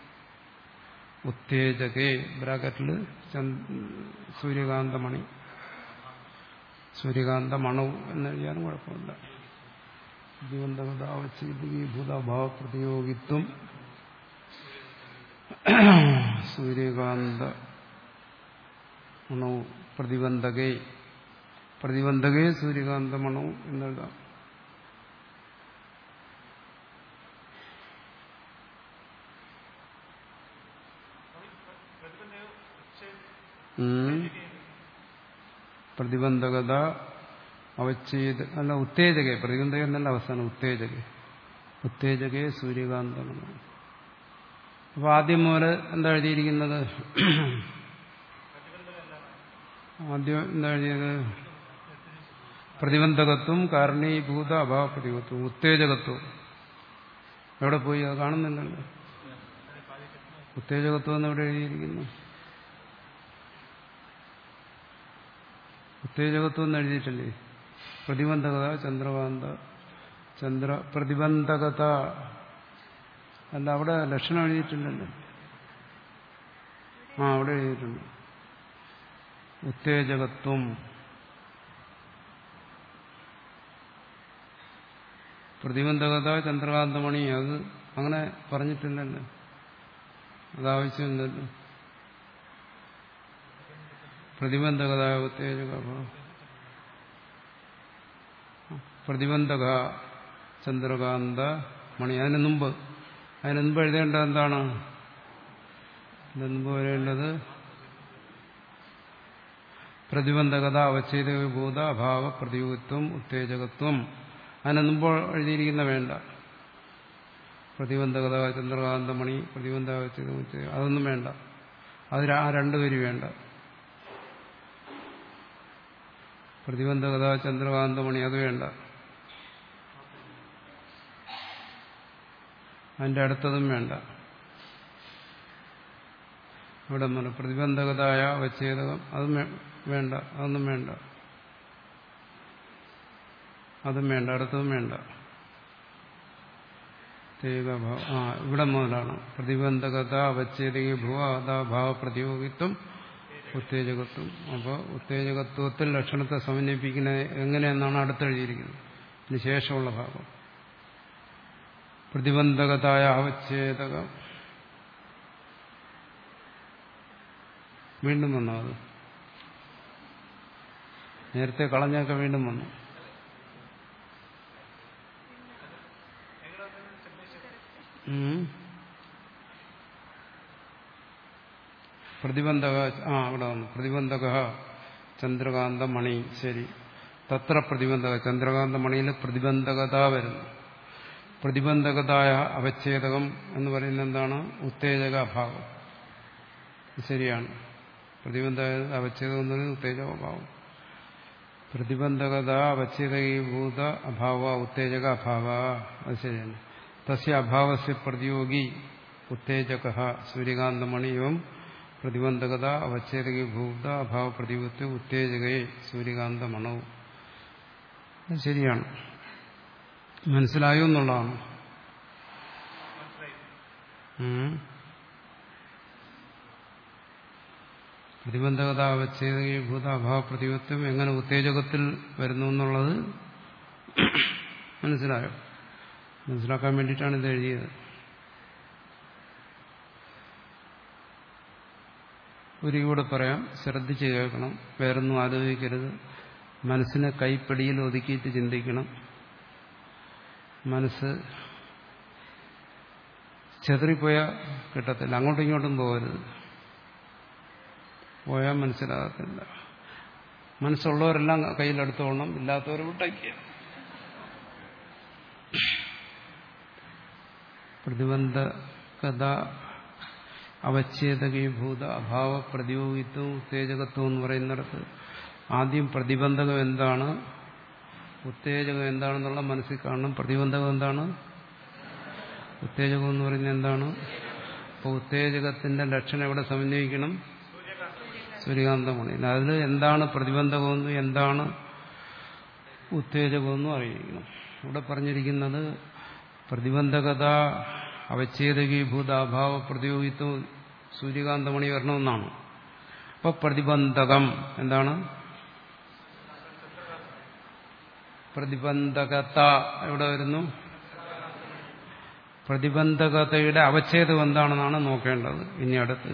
Speaker 1: ഉത്തേജകെ ബ്രാക്കറ്റിൽ സൂര്യകാന്തമണി സൂര്യകാന്തമണു എന്നെഴുതിയാലും കുഴപ്പമില്ല. പ്രതിബന്ധകത അവച്ഛേദകീഭൂത അഭാവ പ്രതിയോഗിത്വം സൂര്യകാന്ത മണു പ്രതിബന്ധകെ പ്രതിബന്ധകെ സൂര്യകാന്തമണു എന്നെഴുതാം. പ്രതിബന്ധകത അവച്ഛേദ അല്ല ഉത്തേജകെ പ്രതിബന്ധക എന്നല്ല അവസാനം ഉത്തേജകെ ഉത്തേജകെ സൂര്യകാന്തമണു. അപ്പൊ ആദ്യം മുതൽ എന്താ എഴുതിയിരിക്കുന്നത്? ആദ്യം എന്താ എഴുതിയത്? പ്രതിബന്ധകത്വം കാരണീഭൂത അഭാവ പ്രതിബന്ധത്വം ഉത്തേജകത്വം. എവിടെ പോയി? അത് കാണുന്നില്ലല്ലോ. ഉത്തേജകത്വം എന്ന് എവിടെ എഴുതിയിരിക്കുന്നു? ഉത്തേജകത്വം എന്ന് എഴുതിയിട്ടില്ലേ? പ്രതിബന്ധകത ചന്ദ്രകാന്ത ചന്ദ്ര പ്രതിബന്ധകത അല്ല, അവിടെ ലക്ഷണം എഴുതിയിട്ടില്ലല്ലോ. ആ അവിടെ എഴുതിയിട്ടുണ്ട് ഉത്തേജകത്വം. പ്രതിബന്ധകത ചന്ദ്രകാന്തമണി അത് അങ്ങനെ പറഞ്ഞിട്ടില്ലല്ലോ. അതാവശ്യമില്ലല്ലോ. പ്രതിബന്ധകത ഉത്തേജക പ്രതിബന്ധക ചന്ദ്രകാന്ത മണി. അതിന് മുമ്പ് അതിന് മുമ്പ് എഴുതേണ്ടത് എന്താണ്? അതിന് മുമ്പ് വരേണ്ടത് പ്രതിബന്ധകത അവച്ഛേദഭൂത അഭാവ പ്രതിയോഗിത്വം ഉത്തേജകത്വം. അതിന് മുമ്പ് എഴുതിയിരിക്കുന്ന വേണ്ട. പ്രതിബന്ധകത ചന്ദ്രകാന്തമണി പ്രതിബന്ധക അവച്ഛേദം അതൊന്നും വേണ്ട. അത് ആ രണ്ടുപേരും വേണ്ട. പ്രതിബന്ധകത ചന്ദ്രകാന്തമണി അത് വേണ്ട. അതിന്റെ അടുത്തതും വേണ്ട. ഇവിടെ പറഞ്ഞു പ്രതിബന്ധകതായ അവച്ഛേദകം അതും വേണ്ട. അതൊന്നും വേണ്ട. അതും വേണ്ട. അടുത്തതും വേണ്ട. ആ ഇവിടെ മുതലാണ് പ്രതിബന്ധകത അവച്ഛേദകി ഭൂവ അതാഭാവ പ്രതിയോഗിത്വം ഉത്തേജകത്വം. അപ്പോൾ ഉത്തേജകത്വത്തിൽ ലക്ഷണത്തെ സമന്വയിപ്പിക്കുന്നത് എങ്ങനെയെന്നാണ് അടുത്തെഴുതിയിരിക്കുന്നത്. ഇതിന് ശേഷമുള്ള ഭാഗം പ്രതിബന്ധകതായ അവച്ഛേദകം വീണ്ടും വന്നു. അത് നേരത്തെ കളഞ്ഞൊക്കെ വീണ്ടും വന്നു. പ്രതിബന്ധക ആ അവിടെ വന്നു. പ്രതിബന്ധക ചന്ദ്രകാന്തമണി. ശരി. തത്ര പ്രതിബന്ധക ചന്ദ്രകാന്തമണിയിൽ പ്രതിബന്ധകത വരുന്നു. പ്രതിബന്ധകതായ അവച്ഛേദകം എന്ന് പറയുന്നത് എന്താണ്? ഉത്തേജക അഭാവം. ശരിയാണ്. പ്രതിബന്ധക അവച്ഛേദകം എന്ന് പറയുന്നത് ഉത്തേജക അഭാവം. പ്രതിബന്ധകത അവച്ഛേദകീഭൂത അഭാവ ഉത്തേജക അഭാവ. അത് ശരിയാണ്. തസ്യ അഭാവസ്യ പ്രതിയോഗി ഉത്തേജക സൂര്യകാന്തമണിയും പ്രതിബന്ധകത അവച്ഛേദകീഭൂത അഭാവ പ്രതിയോഗത്തെ ഉത്തേജകയെ സൂര്യകാന്തമണവും. ശരിയാണ്. മനസ്സിലായോ എന്നുള്ളതാണ്. പ്രതിബന്ധകത അവച്ഛേദകീഭൂത അഭാവ പ്രതിയോഗത്വം എങ്ങനെ ഉത്തേജകത്തിൽ വരുന്നു എന്നുള്ളത് മനസ്സിലായോ? മനസ്സിലാക്കാൻ വേണ്ടിയിട്ടാണ് ഇത് എഴുതിയത്. ഒരു കൂടെ പറയാം, ശ്രദ്ധിച്ച് കേൾക്കണം. വേറൊന്നും ആലോചിക്കരുത്. മനസ്സിനെ കൈപ്പിടിയിൽ ഒതുക്കിയിട്ട് ചിന്തിക്കണം. മനസ്സ് ചെതറിപ്പോയാൽ കിട്ടത്തില്ല. അങ്ങോട്ടും ഇങ്ങോട്ടും പോകരുത്. പോയാൽ മനസ്സിലാകത്തില്ല. മനസ്സുള്ളവരെല്ലാം കയ്യിലെടുത്തോണം, ഇല്ലാത്തവർ വിട്ടയ്ക്കുക. പ്രതിബന്ധകത അവച്ഛേദകീഭൂത അഭാവ പ്രതിയോഗിത്വം ഉത്തേജകത്വം എന്ന് പറയുന്നിടത്ത് ആദ്യം പ്രതിബന്ധകം എന്താണ്, ഉത്തേജകം എന്താണെന്നുള്ള മനസ്സിൽ കാണണം. പ്രതിബന്ധകം എന്താണ്, ഉത്തേജകം എന്ന് പറയുന്നത് എന്താണ്. അപ്പോൾ ഉത്തേജകത്തിന്റെ ലക്ഷണം എവിടെ സമന്വയിക്കണം? സൂര്യകാന്തമണി. അതിൽ എന്താണ് പ്രതിബന്ധകമെന്നും എന്താണ് ഉത്തേജകമെന്നും അറിയിക്കണം. ഇവിടെ പറഞ്ഞിരിക്കുന്നത് പ്രതിബന്ധകത അവച്ഛേദകീഭൂതാഭാവ പ്രതിയോഗിത്വം സൂര്യകാന്തമണി വരണമെന്നാണ്. അപ്പൊ പ്രതിബന്ധകം എന്താണ്? പ്രതിബന്ധകത എവിടെ വരുന്നു? പ്രതിബന്ധകതയുടെ അവച്ഛേദം എന്താണെന്നാണ് നോക്കേണ്ടത്. ഇനി അടുത്ത്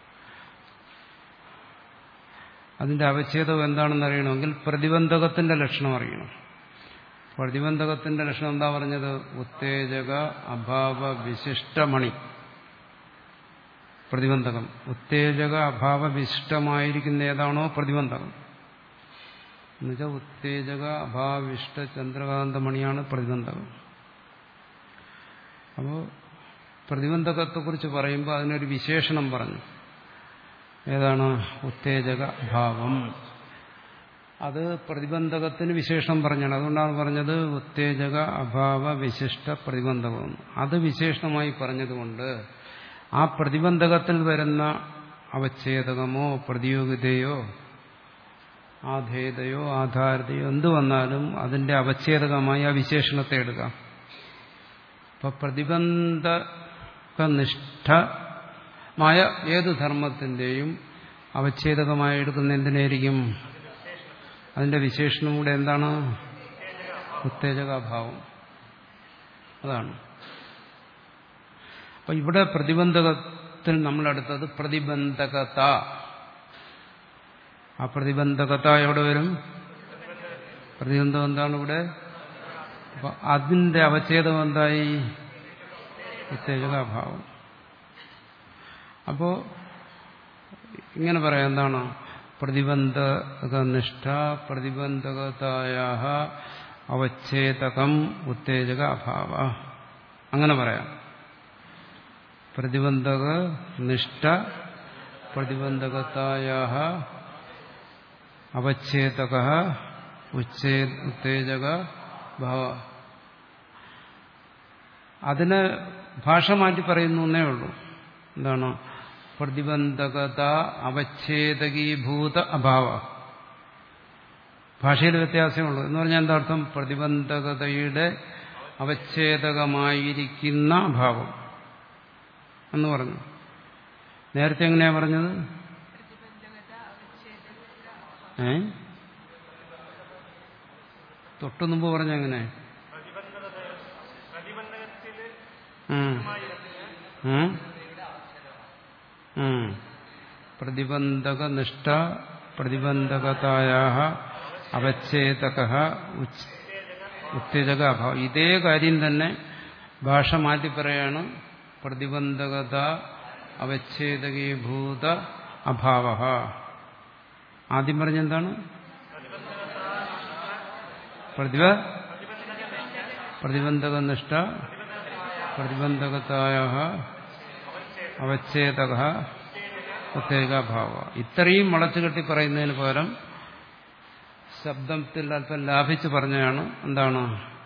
Speaker 1: അതിന്റെ അവച്ഛേദം എന്താണെന്ന് അറിയണമെങ്കിൽ പ്രതിബന്ധകത്തിന്റെ ലക്ഷണം അറിയണം. പ്രതിബന്ധകത്തിന്റെ ലക്ഷണം എന്താ പറഞ്ഞത്? ഉത്തേജക അഭാവ വിശിഷ്ടമണി. പ്രതിബന്ധകം ഉത്തേജക അഭാവ വിശിഷ്ടമായിരിക്കുന്ന ഏതാണോ പ്രതിബന്ധകം. എന്നുവെച്ചാൽ ഉത്തേജക അഭാവിഷ്ട ചന്ദ്രകാന്തമണിയാണ് പ്രതിബന്ധകം. അപ്പോൾ പ്രതിബന്ധകത്തെക്കുറിച്ച് പറയുമ്പോൾ അതിനൊരു വിശേഷണം പറഞ്ഞു. ഏതാണ്? ഉത്തേജക അഭാവം. അത് പ്രതിബന്ധകത്തിന് വിശേഷണം പറഞ്ഞാണ്. അതുകൊണ്ടാണ് പറഞ്ഞത് ഉത്തേജക അഭാവ വിശിഷ്ട പ്രതിബന്ധകം. അത് വിശേഷണമായി പറഞ്ഞതുകൊണ്ട് ആ പ്രതിബന്ധകത്തിൽ വരുന്ന അവച്ഛേദകമോ പ്രതിയോഗിതയോ ആധേയതയോ ആധാരതയോ എന്തു വന്നാലും അതിന്റെ അവച്ഛേദകമായി ആ വിശേഷണത്തെ എടുക്കാം. അപ്പൊ പ്രതിബന്ധകനിഷ്ഠമായ ഏത് ധർമ്മത്തിന്റെയും അവച്ഛേദകമായി എടുക്കുന്ന എന്തിനായിരിക്കും? അതിന്റെ വിശേഷണം കൂടെ എന്താണ്? ഉത്തേജകാഭാവം. അതാണ്. അപ്പൊ ഇവിടെ പ്രതിബന്ധകത്തിൽ നമ്മളെടുത്തത് പ്രതിബന്ധകത. ആ പ്രതിബന്ധകത എവിടെ വരും? പ്രതിബന്ധം എന്താണ് ഇവിടെ? അപ്പൊ അതിന്റെ അവച്ഛേദം എന്തായി? ഉത്തേജകാഭാവം. അപ്പോ ഇങ്ങനെ പറയാം. എന്താണ്? പ്രതിബന്ധകനിഷ്ഠ പ്രതിബന്ധകതായ അവച്ഛേദകം ഉത്തേജക അഭാവ. അങ്ങനെ പറയാം. പ്രതിബന്ധകനിഷ്ഠ പ്രതിബന്ധകതായ അവച്ഛേദക ഉത്തേജക ഭാവ. അതിന് ഭാഷ മാറ്റി പറയുന്നു എന്നേ ഉള്ളൂ. എന്താണ്? പ്രതിബന്ധകത അവച്ഛേദകീഭൂത അഭാവ. ഭാഷയിൽ വ്യത്യാസമുള്ളൂ. എന്ന് പറഞ്ഞാൽ എന്താ അർത്ഥം? പ്രതിബന്ധകതയുടെ അവച്ഛേദകമായിരിക്കുന്ന അഭാവം എന്ന് പറഞ്ഞു. നേരത്തെ എങ്ങനെയാ പറഞ്ഞത്? ഏ തൊട്ടു മുമ്പ് പറഞ്ഞ എങ്ങനെ? പ്രതിബന്ധകനിഷ്ഠ പ്രതിബന്ധകതായ അവച്ഛേദക ഉത്തേജക അഭാവം. ഇതേ കാര്യം തന്നെ ഭാഷ മാറ്റി പറയാണ്. പ്രതിബന്ധകത അവച്ഛേദകീഭൂത അഭാവ. ആദ്യം പറഞ്ഞെന്താണ്? പ്രതിഭ പ്രതിബന്ധകനിഷ്ഠ പ്രതിബന്ധകതായ അവച്ഛേദക ഉത്തേജകാഭാവ. ഇത്രയും വളച്ചുകെട്ടി പറയുന്നതിന് പകരം ശബ്ദത്തിൽ അല്പം ലാഭിച്ച് പറഞ്ഞതാണ്. എന്താണ്?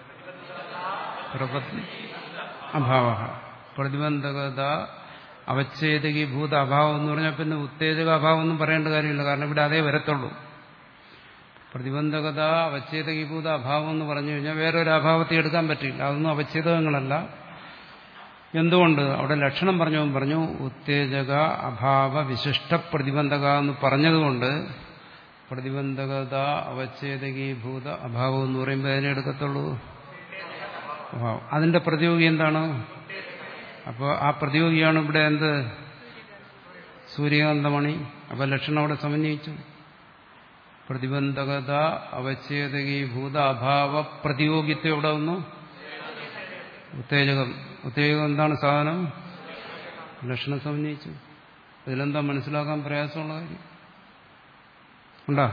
Speaker 1: അഭാവ പ്രതിബന്ധകത അവച്ഛേദകീഭൂത അഭാവം എന്ന് പറഞ്ഞാൽ പിന്നെ ഉത്തേജക അഭാവം ഒന്നും പറയേണ്ട കാര്യമില്ല. കാരണം ഇവിടെ അതേ വരത്തുള്ളൂ. പ്രതിബന്ധകത അവച്ഛേദകീഭൂത അഭാവം എന്ന് പറഞ്ഞു കഴിഞ്ഞാൽ വേറൊരു അഭാവത്തെ എടുക്കാൻ പറ്റില്ല. അതൊന്നും അവച്ഛേദകങ്ങളല്ല. എന്തുകൊണ്ട്? അവിടെ ലക്ഷണം പറഞ്ഞവൻ പറഞ്ഞു ഉത്തേജക അഭാവ വിശിഷ്ട പ്രതിബന്ധക എന്ന് പറഞ്ഞതുകൊണ്ട് പ്രതിബന്ധകത അവച്ഛേദകീഭൂത അഭാവം എന്ന് പറയുമ്പോൾ അതിനെ എടുക്കത്തുള്ളൂ അഭാവം. അതിന്റെ പ്രതിയോഗി എന്താണ്? അപ്പോൾ ആ പ്രതിയോഗിയാണ് ഇവിടെ എന്ത്? സൂര്യകാന്തമണി. അപ്പൊ ലക്ഷണം അവിടെ സമന്വയിച്ചു. പ്രതിബന്ധകത അവച്ഛേദകീഭൂത അഭാവ പ്രതിയോഗിത്വം എവിടെ വന്നു? ഉത്തേജകം. ഉത്തേജകം എന്താണ് സാധനം? ലക്ഷണം സമന്വയിച്ചു. ഇതിലെന്താ മനസ്സിലാക്കാൻ പ്രയാസമുള്ള കാര്യം ഉണ്ടോ?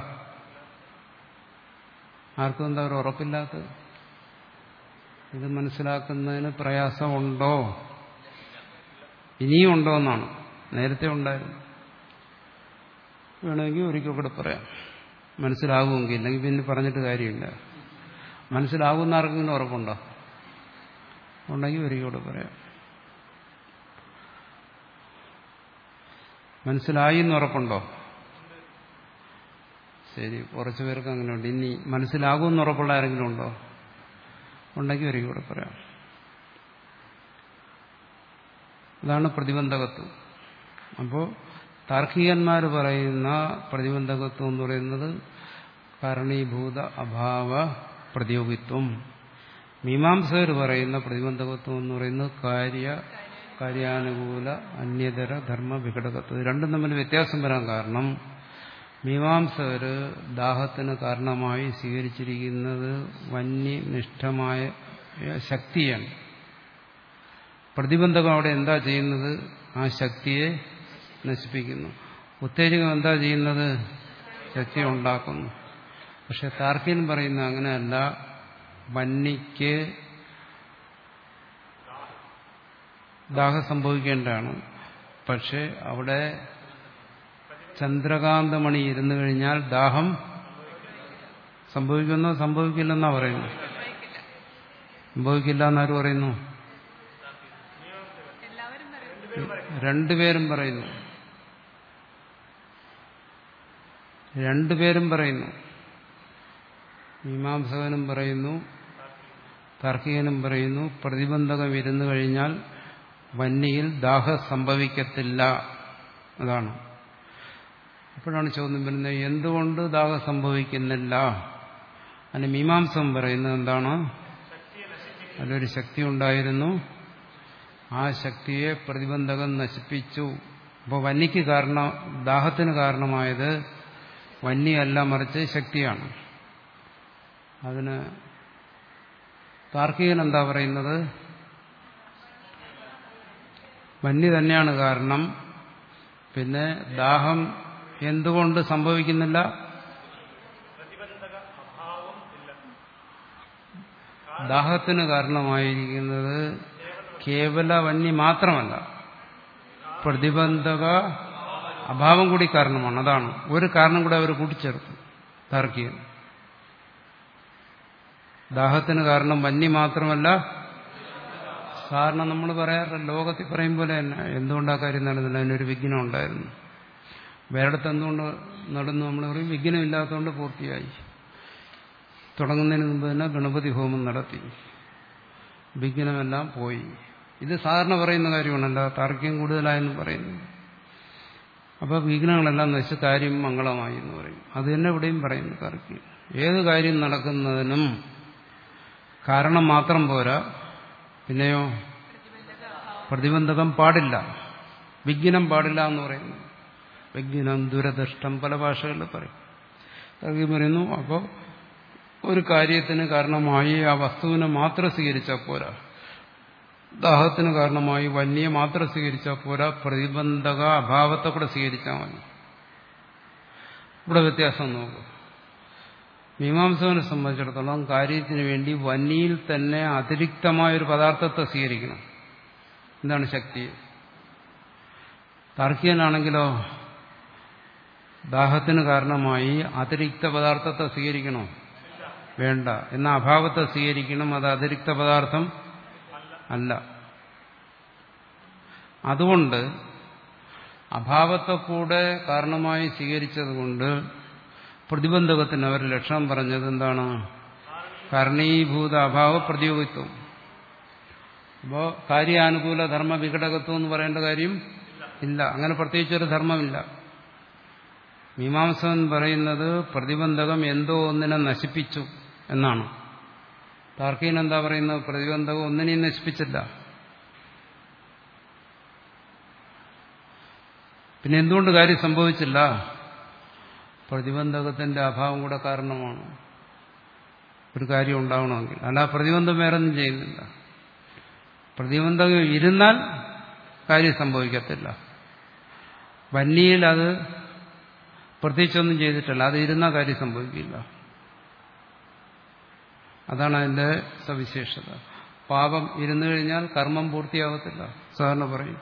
Speaker 1: ആർക്കും എന്താ ഒരു ഉറപ്പില്ലാത്തത്? ഇത് മനസ്സിലാക്കുന്നതിന് പ്രയാസമുണ്ടോ? ഇനിയും ഉണ്ടോ എന്നാണ്. നേരത്തെ ഉണ്ടായിരുന്നു. വേണമെങ്കിൽ ഒരിക്കൽ കൂടെ പറയാം. മനസ്സിലാകുമെങ്കിൽ. ഇല്ലെങ്കിൽ പിന്നെ പറഞ്ഞിട്ട് കാര്യമില്ല. മനസ്സിലാകുന്ന ആർക്കെങ്കിലും ഉറപ്പുണ്ടോ? ഉണ്ടെങ്കിൽ ഒരിക്കൽ കൂടെ പറയാം. മനസ്സിലായി എന്ന് ഉറപ്പുണ്ടോ? ശരി, കുറച്ചു പേർക്ക് അങ്ങനെയുണ്ട്. ഇനി മനസ്സിലാകുമെന്ന് ഉറപ്പുള്ള ആരെങ്കിലും ഉണ്ടോ? ഉണ്ടെങ്കിൽ ഒരിക്കൽ കൂടെ പറയാം. അതാണ് പ്രതിബന്ധകത്വം. അപ്പോൾ താർക്കികന്മാർ പറയുന്ന പ്രതിബന്ധകത്വം എന്ന് പറയുന്നത് കാരണീഭൂത അഭാവ പ്രതിയോഗിത്വം. മീമാംസകർ പറയുന്ന പ്രതിബന്ധകത്വം എന്ന് പറയുന്നത് കാര്യ കാര്യാനുകൂല അന്യതര ധർമ്മ വിഘടകത്വം. ഇത് രണ്ടും തമ്മിൽ വ്യത്യാസം വരാൻ കാരണം മീമാംസകർ ദാഹത്തിന് കാരണമായി സ്വീകരിച്ചിരിക്കുന്നത് വന്യനിഷ്ഠമായ ശക്തിയാണ്. പ്രതിബന്ധകം അവിടെ എന്താ ചെയ്യുന്നത്? ആ ശക്തിയെ നശിപ്പിക്കുന്നു. ഉത്തേജകം എന്താ ചെയ്യുന്നത്? ശക്തി ഉണ്ടാക്കുന്നു. പക്ഷെ താർക്കികൻ പറയുന്ന അങ്ങനെയല്ല. വന്യക്ക് ദാഹം സംഭവിക്കേണ്ടതാണ്. പക്ഷെ അവിടെ ചന്ദ്രകാന്തമണി ഇരുന്നു കഴിഞ്ഞാൽ ദാഹം സംഭവിക്കുന്നോ സംഭവിക്കില്ലെന്നാ പറയുന്നു. സംഭവിക്കില്ല എന്നാരും പറയുന്നു? രണ്ടുപേരും പറയുന്നു. രണ്ടുപേരും പറയുന്നു. മീമാംസകനും പറയുന്നു, താർക്കികനും പറയുന്നു പ്രതിബന്ധകം ഇരുന്നു കഴിഞ്ഞാൽ വന്യയിൽ ദാഹം സംഭവിക്കത്തില്ല. അതാണ്. അപ്പോഴാണ് ചോദ്യം വരുന്നത്, എന്തുകൊണ്ട് ദാഹം സംഭവിക്കുന്നില്ല? അതിന് മീമാംസം പറയുന്നത് എന്താണ്? അതിലൊരു ശക്തി ഉണ്ടായിരുന്നു, ആ ശക്തിയെ പ്രതിബന്ധകം നശിപ്പിച്ചു. അപ്പോൾ വന്യക്ക് കാരണം, ദാഹത്തിന് കാരണമായത് വന്യയല്ല, മറിച്ച് ശക്തിയാണ്. അതിന് താർക്കികൻ എന്താ പറയുന്നത്? വന്യ തന്നെയാണ് കാരണം. പിന്നെ ദാഹം എന്തുകൊണ്ട് സംഭവിക്കുന്നില്ല? ദാഹത്തിന് കാരണമായിരിക്കുന്നത് കേവല വന്യ മാത്രമല്ല, പ്രതിബന്ധക അഭാവം കൂടി കാരണമാണ്. അതാണ് ഒരു കാരണം കൂടെ അവർ കൂട്ടിച്ചേർത്തു താർക്കികൻ. ദാഹത്തിന് കാരണം വന്യ മാത്രമല്ല. സാധാരണ നമ്മൾ പറയാറില്ല, ലോകത്തിൽ പറയും പോലെ തന്നെ എന്തുകൊണ്ടാ കാര്യം നടന്നില്ല, അതിനൊരു വിഘ്നം ഉണ്ടായിരുന്നു. വേറെടുത്ത് എന്തുകൊണ്ട് നടന്നു നമ്മൾ പറയും, വിഘ്നം ഇല്ലാത്തതുകൊണ്ട് പൂർത്തിയായി. തുടങ്ങുന്നതിന് മുമ്പ് തന്നെ ഗണപതി ഹോമം നടത്തി, വിഘ്നമെല്ലാം പോയി. ഇത് സാധാരണ പറയുന്ന കാര്യമാണല്ല, താർക്കികം കൂടുതലായെന്ന് പറയുന്നു. അപ്പോൾ വിഘ്നങ്ങളെല്ലാം നശിച്ച് കാര്യം മംഗളമായി എന്ന് പറയും. അത് തന്നെ ഇവിടെയും പറയുന്നു താർക്കികം. ഏത് കാര്യം നടക്കുന്നതിനും കാരണം മാത്രം പോരാ, പിന്നെയോ പ്രതിബന്ധകം പാടില്ല, വിഘ്നം പാടില്ല എന്ന് പറയുന്നു. വിഘ്നം, ദുരദൃഷ്ടം പല ഭാഷകളിൽ പറയും. താർക്കികം പറയുന്നു, അപ്പോൾ ഒരു കാര്യത്തിന് കാരണമായി ആ വസ്തുവിനെ മാത്രം സ്വീകരിച്ചാൽ പോരാ, ദാഹത്തിന് കാരണമായി വന്യെ മാത്രം സ്വീകരിച്ചാൽ പോരാ, പ്രതിബന്ധക അഭാവത്തെ കൂടെ സ്വീകരിച്ചാൽ മതി. ഇവിടെ വ്യത്യാസം നോക്കൂ. മീമാംസകനെ സംബന്ധിച്ചിടത്തോളം കാര്യത്തിന് വേണ്ടി വന്യയിൽ തന്നെ അതിരിക്തമായൊരു പദാർത്ഥത്തെ സ്വീകരിക്കണം. എന്താണ്? ശക്തി. താർക്കികനാണെങ്കിലോ ദാഹത്തിന് കാരണമായി അതിരിക്ത പദാർത്ഥത്തെ സ്വീകരിക്കണോ? വേണ്ട. എന്നാൽ അഭാവത്തെ സ്വീകരിക്കണം. അത് അതിരിക്ത പദാർത്ഥം അല്ല. അതുകൊണ്ട് അഭാവത്തെ കൂടെ കാരണമായി സ്വീകരിച്ചതുകൊണ്ട് പ്രതിബന്ധകത്തിന് അവർ ലക്ഷണം പറഞ്ഞത് എന്താണ്? കാരണീഭൂത അഭാവ പ്രതിയോഗിത്വം. അപ്പോൾ കാര്യാനുകൂല ധർമ്മ വിഘടകത്വം എന്ന് പറയേണ്ട കാര്യം ഇല്ല. അങ്ങനെ പ്രത്യേകിച്ചൊരു ധർമ്മമില്ല. മീമാംസകൻ പറയുന്നത് പ്രതിബന്ധകം എന്തോ ഒന്നിനെ നശിപ്പിച്ചു എന്നാണ്. താർക്കികൻ എന്താ പറയുന്നത്? പ്രതിബന്ധകം ഒന്നിനെയും നശിപ്പിച്ചില്ല. പിന്നെ എന്തുകൊണ്ട് കാര്യം സംഭവിച്ചില്ല? പ്രതിബന്ധകത്തിന്റെ അഭാവം കൂടെ കാരണമാണ് ഒരു കാര്യം ഉണ്ടാവണമെങ്കിൽ. അല്ല, പ്രതിബന്ധം വേറൊന്നും ചെയ്യുന്നില്ല. പ്രതിബന്ധകം ഇരുന്നാൽ കാര്യം സംഭവിക്കത്തില്ല. വന്യയിൽ അത് പ്രത്യേകിച്ചൊന്നും ചെയ്തിട്ടില്ല, അത് ഇരുന്നാൽ കാര്യം സംഭവിക്കില്ല. അതാണ് അതിന്റെ സവിശേഷത. പാപം ഇരുന്നു കഴിഞ്ഞാൽ കർമ്മം പൂർത്തിയാകത്തില്ല. സാധാരണ പറയും,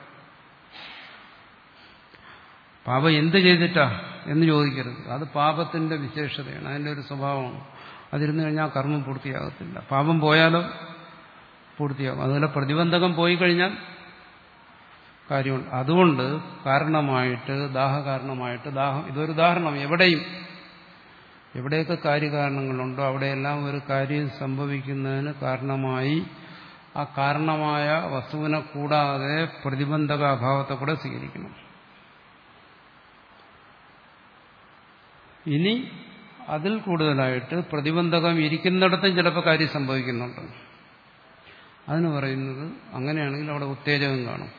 Speaker 1: പാപം എന്ത് ചെയ്തിട്ടാ എന്ന് ചോദിക്കരുത്. അത് പാപത്തിന്റെ വിശേഷതയാണ്, അതിന്റെ ഒരു സ്വഭാവമാണ്. അതിരുന്നു കഴിഞ്ഞാൽ കർമ്മം പൂർത്തിയാകത്തില്ല. പാപം പോയാലോ പൂർത്തിയാകും. അതുപോലെ പ്രതിബന്ധകം പോയി കഴിഞ്ഞാൽ കാര്യമുണ്ട്. അതുകൊണ്ട് കാരണമായിട്ട്, ദാഹ കാരണമായിട്ട്, ദാഹം ഇതൊരു ഉദാഹരണം. എവിടെയും എവിടെയൊക്കെ കാര്യകാരണങ്ങളുണ്ടോ അവിടെയെല്ലാം ഒരു കാര്യം സംഭവിക്കുന്നതിന് കാരണമായി ആ കാരണമായ വസ്തുവിനെ കൂടാതെ പ്രതിബന്ധക അഭാവത്തെ കൂടെ സ്വീകരിക്കണം. ഇനി അതിൽ കൂടുതലായിട്ട് പ്രതിബന്ധകം ഇരിക്കുന്നിടത്തും ചിലപ്പോൾ കാര്യം സംഭവിക്കുന്നുണ്ട്. അതിന് പറയുന്നത് അങ്ങനെയാണെങ്കിൽ അവിടെ ഉത്തേജകം കാണും.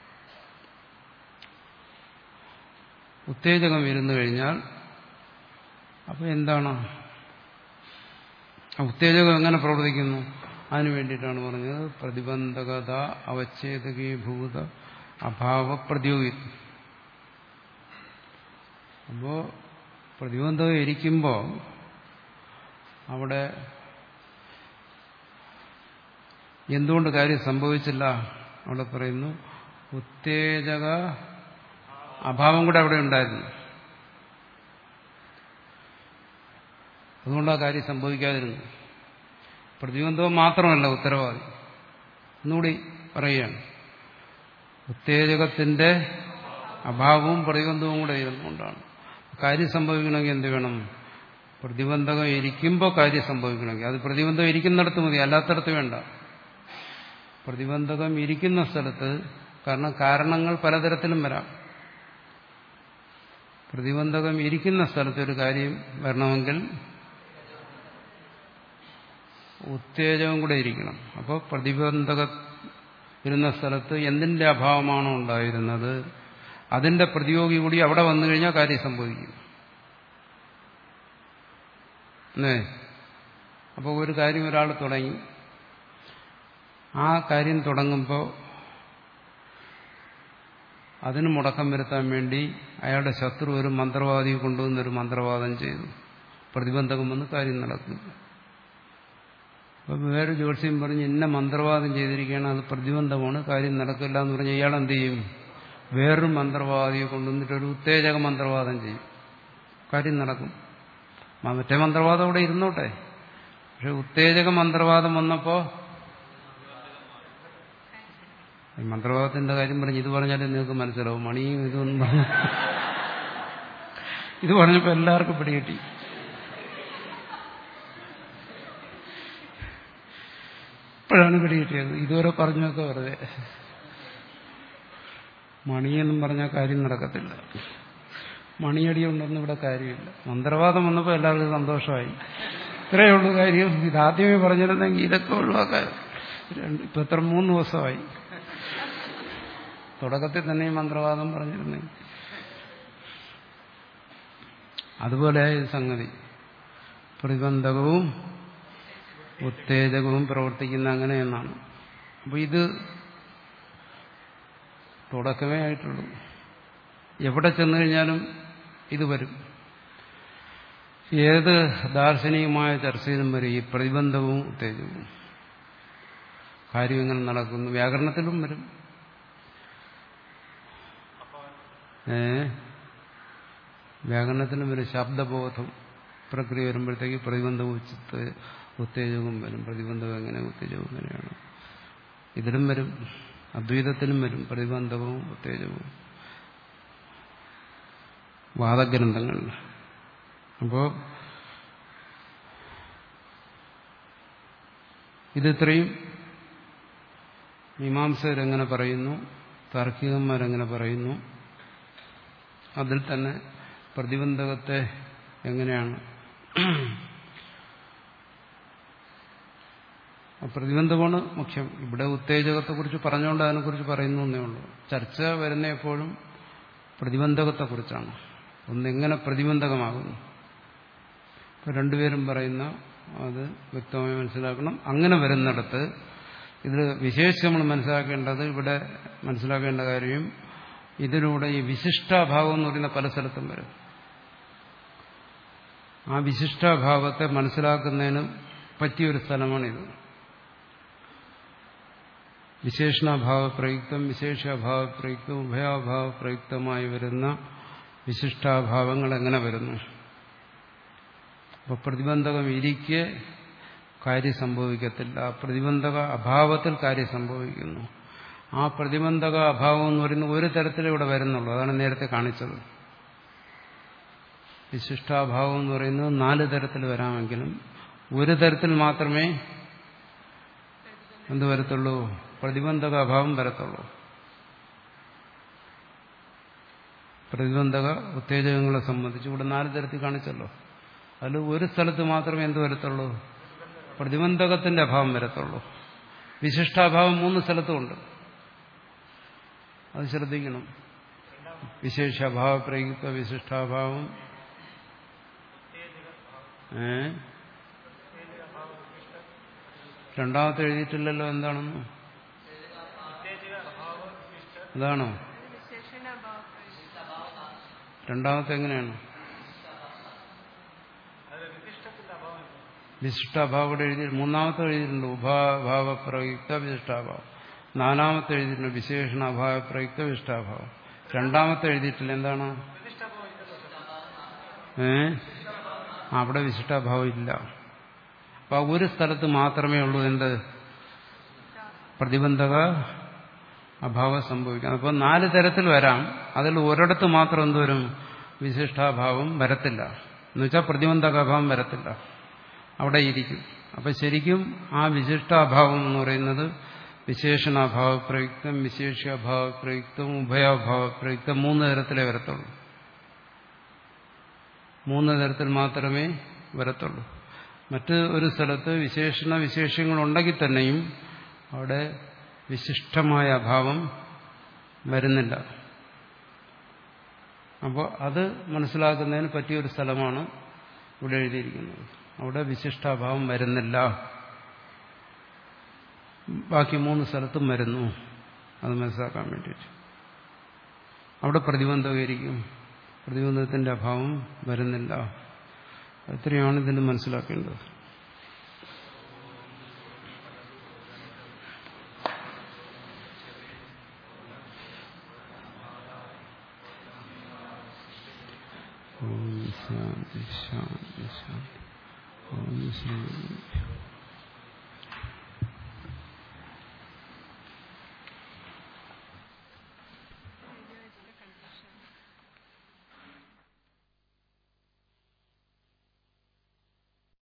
Speaker 1: ഉത്തേജകം ഇരുന്നു കഴിഞ്ഞാൽ അപ്പോൾ എന്താണ് ഉത്തേജകം എങ്ങനെ പ്രവർത്തിക്കുന്നു? അതിനു വേണ്ടിയിട്ടാണ് പറഞ്ഞത് പ്രതിബന്ധകത അവച്ഛേദകീഭൂത അഭാവ പ്രതിയോഗിത്വം. അപ്പോൾ പ്രതിബന്ധകം ഇരിക്കുമ്പോൾ അവിടെ എന്തുകൊണ്ട് കാര്യം സംഭവിച്ചില്ല? അവിടെ പറയുന്നു ഉത്തേജക അഭാവം കൂടെ അവിടെ ഉണ്ടായിരുന്നു. അതുകൊണ്ട് ആ കാര്യം സംഭവിക്കാതിരുന്നു. പ്രതിബന്ധവും മാത്രമല്ല ഉത്തരവാദി. ഒന്നുകൂടി പറയുകയാണ്, ഉത്തേജകത്തിന്റെ അഭാവവും പ്രതിബന്ധവും കൂടെ ഇരുന്നുകൊണ്ടാണ് കാര്യം സംഭവിക്കണമെങ്കിൽ എന്ത് വേണം? പ്രതിബന്ധകം ഇരിക്കുമ്പോൾ കാര്യം സംഭവിക്കണമെങ്കിൽ അത് പ്രതിബന്ധം ഇരിക്കുന്നിടത്ത് മതി, അല്ലാത്തടത്ത് വേണ്ട. പ്രതിബന്ധകം ഇരിക്കുന്ന സ്ഥലത്ത്, കാരണം കാരണങ്ങൾ പലതരത്തിലും വരാം, പ്രതിബന്ധകം ഇരിക്കുന്ന സ്ഥലത്ത് ഒരു കാര്യം വരണമെങ്കിൽ ഉത്തേജകം കൂടെ ഇരിക്കണം. അപ്പോൾ പ്രതിബന്ധകം ഇരുന്ന സ്ഥലത്ത് എന്തിന്റെ അഭാവമാണോ ഉണ്ടായിരുന്നത് അതിന്റെ പ്രതിയോഗി കൂടി അവിടെ വന്നു കഴിഞ്ഞാൽ കാര്യം സംഭവിക്കും. അല്ലേ? അപ്പോൾ ഒരു കാര്യം ഒരാൾ തുടങ്ങി, ആ കാര്യം തുടങ്ങുമ്പോൾ അതിന് മുടക്കം വരുത്താൻ വേണ്ടി അയാളുടെ ശത്രു ഒരു മന്ത്രവാദിയെ കൊണ്ടുവന്നൊരു മന്ത്രവാദം ചെയ്തു. പ്രതിബന്ധകം വന്ന് കാര്യം നടക്കുന്നു. അപ്പോൾ വേറെ ജ്യോത്സ്യം പറഞ്ഞ് ഇന്ന മന്ത്രവാദം ചെയ്തിരിക്കുകയാണ്, അത് പ്രതിബന്ധമാണ്, കാര്യം നടക്കില്ല എന്ന് പറഞ്ഞ് ഇയാൾ എന്ത് ചെയ്യും? വേറൊരു മന്ത്രവാദിയെ കൊണ്ടുവന്നിട്ടൊരു ഉത്തേജക മന്ത്രവാദം ചെയ്യും, കാര്യം നടക്കും. മറ്റേ മന്ത്രവാദം അവിടെ ഇരുന്നോട്ടെ, പക്ഷെ ഉത്തേജക മന്ത്രവാദം വന്നപ്പോൾ ഈ മന്ത്രവാദത്തിന്റെ കാര്യം പറഞ്ഞ് ഇത് പറഞ്ഞാലേ നിങ്ങൾക്ക് മനസ്സിലാവും. മണിയും ഇതൊന്നും പറഞ്ഞ ഇത് പറഞ്ഞപ്പോൾ എല്ലാവർക്കും പിടികിട്ടി. ഇപ്പോഴാണ് പിടികിട്ടിയത്. ഇതുവരെ പറഞ്ഞൊക്കെ വെറുതെ. മണിയെന്നും പറഞ്ഞാൽ കാര്യം നടക്കത്തില്ല, മണിയടി ഉണ്ടെന്ന് ഇവിടെ കാര്യമില്ല. മന്ത്രവാദം വന്നപ്പോൾ എല്ലാവർക്കും സന്തോഷമായി. ഇത്രയേ ഉള്ളൂ കാര്യം. ഇതാദ്യമേ പറഞ്ഞിരുന്നെങ്കിൽ ഇതൊക്കെ ഒഴിവാക്കാൻ. ഇപ്പൊ എത്ര മൂന്ന് ദിവസമായി. തുടക്കത്തിൽ തന്നെ ഈ മന്ത്രവാദം പറഞ്ഞിരുന്നെങ്കിൽ. അതുപോലെ ഇത് സംഗതി. പ്രതിബന്ധകവും ഉത്തേജകവും പ്രവർത്തിക്കുന്ന അങ്ങനെയെന്നാണ്. അപ്പോൾ ഇത് തുടക്കമേ ആയിട്ടുള്ളൂ. എവിടെ ചെന്നു കഴിഞ്ഞാലും ഇത് വരും. ഏത് ദാർശനികമായ ചർച്ചയിലും വരും ഈ പ്രതിബന്ധവും ഉത്തേജകവും. കാര്യം എങ്ങനെ നടക്കുന്നു, വ്യാകരണത്തിലും വരും. ഏ വ്യാകരണത്തിലും വരും. ശബ്ദബോധം പ്രക്രിയ വരുമ്പോഴത്തേക്ക് പ്രതിബന്ധവും ഉത്തേജകവും വരും. പ്രതിബന്ധവും എങ്ങനെ, ഉത്തേജകവും എങ്ങനെയാണ്. ഇതിലും വരും, അദ്വൈതത്തിലും വരും പ്രതിബന്ധവും ഉത്തേജകവും വാദഗ്രന്ഥങ്ങളിൽ. അപ്പോൾ ഇതിത്രയും മീമാംസകരെങ്ങനെ പറയുന്നു, താർക്കികന്മാരെങ്ങനെ പറയുന്നു, അതിൽ തന്നെ പ്രതിബന്ധകത്തെ എങ്ങനെയാണ് പ്രതിബന്ധമാണ് മുഖ്യം. ഇവിടെ ഉത്തേജകത്തെക്കുറിച്ച് പറഞ്ഞുകൊണ്ട് അതിനെക്കുറിച്ച് പറയുന്നു എന്നേ ഉള്ളൂ. ചർച്ച വരുന്ന എപ്പോഴും പ്രതിബന്ധകത്തെക്കുറിച്ചാണ്. ഒന്നെങ്ങനെ പ്രതിബന്ധകമാകുന്നു. ഇപ്പം രണ്ടുപേരും പറയുന്ന അത് വ്യക്തമായി മനസ്സിലാക്കണം. അങ്ങനെ വരുന്നിടത്ത് ഇത് വിശേഷിച്ച് നമ്മൾ മനസ്സിലാക്കേണ്ടത്, ഇവിടെ മനസ്സിലാക്കേണ്ട കാര്യം, ഇതിലൂടെ ഈ വിശിഷ്ടാഭാവം എന്ന് പറയുന്ന പല സ്ഥലത്തും വരും. ആ വിശിഷ്ടാഭാവത്തെ മനസ്സിലാക്കുന്നതിന് പറ്റിയൊരു സ്ഥലമാണിത്. വിശേഷണാഭാവ പ്രയുക്തം, വിശേഷാഭാവ പ്രയുക്തം, ഉഭയാഭാവ പ്രയുക്തമായി വരുന്ന വിശിഷ്ടാഭാവങ്ങൾ എങ്ങനെ വരുന്നു. അപ്പോൾ പ്രതിബന്ധകം ഇരിക്കെ കാര്യം സംഭവിക്കത്തില്ല, പ്രതിബന്ധക അഭാവത്തിൽ കാര്യം സംഭവിക്കുന്നു. ആ പ്രതിബന്ധക അഭാവം എന്ന് പറയുന്നത് ഒരു തരത്തിലൂടെ വരുന്നുള്ളൂ. അതാണ് നേരത്തെ കാണിച്ചത്. വിശിഷ്ടാഭാവം എന്ന് പറയുന്നത് നാല് തരത്തിൽ വരാമെങ്കിലും ഒരു തരത്തിൽ മാത്രമേ എന്ത് വരത്തുള്ളൂ? പ്രതിബന്ധക അഭാവം വരത്തുള്ളൂ. പ്രതിബന്ധക ഉത്തേജകങ്ങളെ സംബന്ധിച്ച് ഇവിടെ നാല് തരത്തിൽ കാണിച്ചല്ലോ. അതിൽ ഒരു സ്ഥലത്ത് മാത്രമേ എന്ത് വരത്തുള്ളൂ? പ്രതിബന്ധകത്തിന്റെ അഭാവം വരത്തുള്ളൂ. വിശിഷ്ടാഭാവം മൂന്ന് സ്ഥലത്തുമുണ്ട്. അത് ശ്രദ്ധിക്കണം. വിശേഷാഭാവ പ്രയുക്ത വിശിഷ്ടാഭാവം, ഏ രണ്ടാമത്തെ എഴുതിയിട്ടില്ലല്ലോ. എന്താണെന്ന്? അതാണോ രണ്ടാമത്തെ? എങ്ങനെയാണ് വിശിഷ്ടാഭാവം ഇവിടെ എഴുതി? മൂന്നാമത്തെ എഴുതിയിട്ടുണ്ട് ഉഭാഭാവ പ്രയുക്ത വിശിഷ്ടാഭാവം. നാലാമത്തെ എഴുതിയിട്ടുണ്ട് വിശേഷണാഭാവ പ്രയുക്ത വിശിഷ്ടാഭാവം. രണ്ടാമത്തെ എഴുതിയിട്ടില്ല. എന്താണ്? ഏ അവിടെ വിശിഷ്ടാഭാവം ഇല്ല. അപ്പൊ ഒരു സ്ഥലത്ത് മാത്രമേ ഉള്ളൂ എന്ത്? പ്രതിബന്ധക അഭാവം സംഭവിക്കാം. അപ്പോൾ നാല് തരത്തിൽ വരാം. അതിൽ ഒരിടത്ത് മാത്രം എന്തുവരും? വിശിഷ്ടാഭാവം വരത്തില്ല. എന്നുവെച്ചാൽ പ്രതിബന്ധക അഭാവം വരത്തില്ല, അവിടെ ഇരിക്കും. അപ്പൊ ശരിക്കും ആ വിശിഷ്ടാഭാവം എന്ന് പറയുന്നത് വിശേഷണാഭാവ പ്രയുക്തം, വിശേഷ്യാഭാവ പ്രയുക്തം, ഉഭയാഭാവ പ്രയുക്തം മൂന്ന് തരത്തിലേ വരത്തുള്ളൂ. മൂന്ന് തരത്തിൽ മാത്രമേ വരത്തുള്ളൂ. മറ്റ് ഒരു സ്ഥലത്ത് വിശേഷണ വിശേഷങ്ങളുണ്ടെങ്കിൽ തന്നെയും അവിടെ വിശിഷ്ടമായ അഭാവം വരുന്നില്ല. അപ്പോൾ അത് മനസ്സിലാക്കുന്നതിന് പറ്റിയൊരു സ്ഥലമാണ് ഇവിടെ എഴുതിയിരിക്കുന്നത്. അവിടെ വിശിഷ്ടാഭാവം വരുന്നില്ല. ബാക്കി മൂന്ന് സ്ഥലത്തും വരുന്നു. അത് മനസ്സിലാക്കാൻ വേണ്ടിയിട്ട് അവിടെ പ്രതിബന്ധകരിക്കും. പ്രതിബന്ധത്തിന്റെ അഭാവം വരുന്നില്ല. ഇത്രയാണ് ഇതിന് മനസ്സിലാക്കേണ്ടത്. ഓം ശാന്തി ശാന്തി ശാന്തി. ഓം ശാന്തി.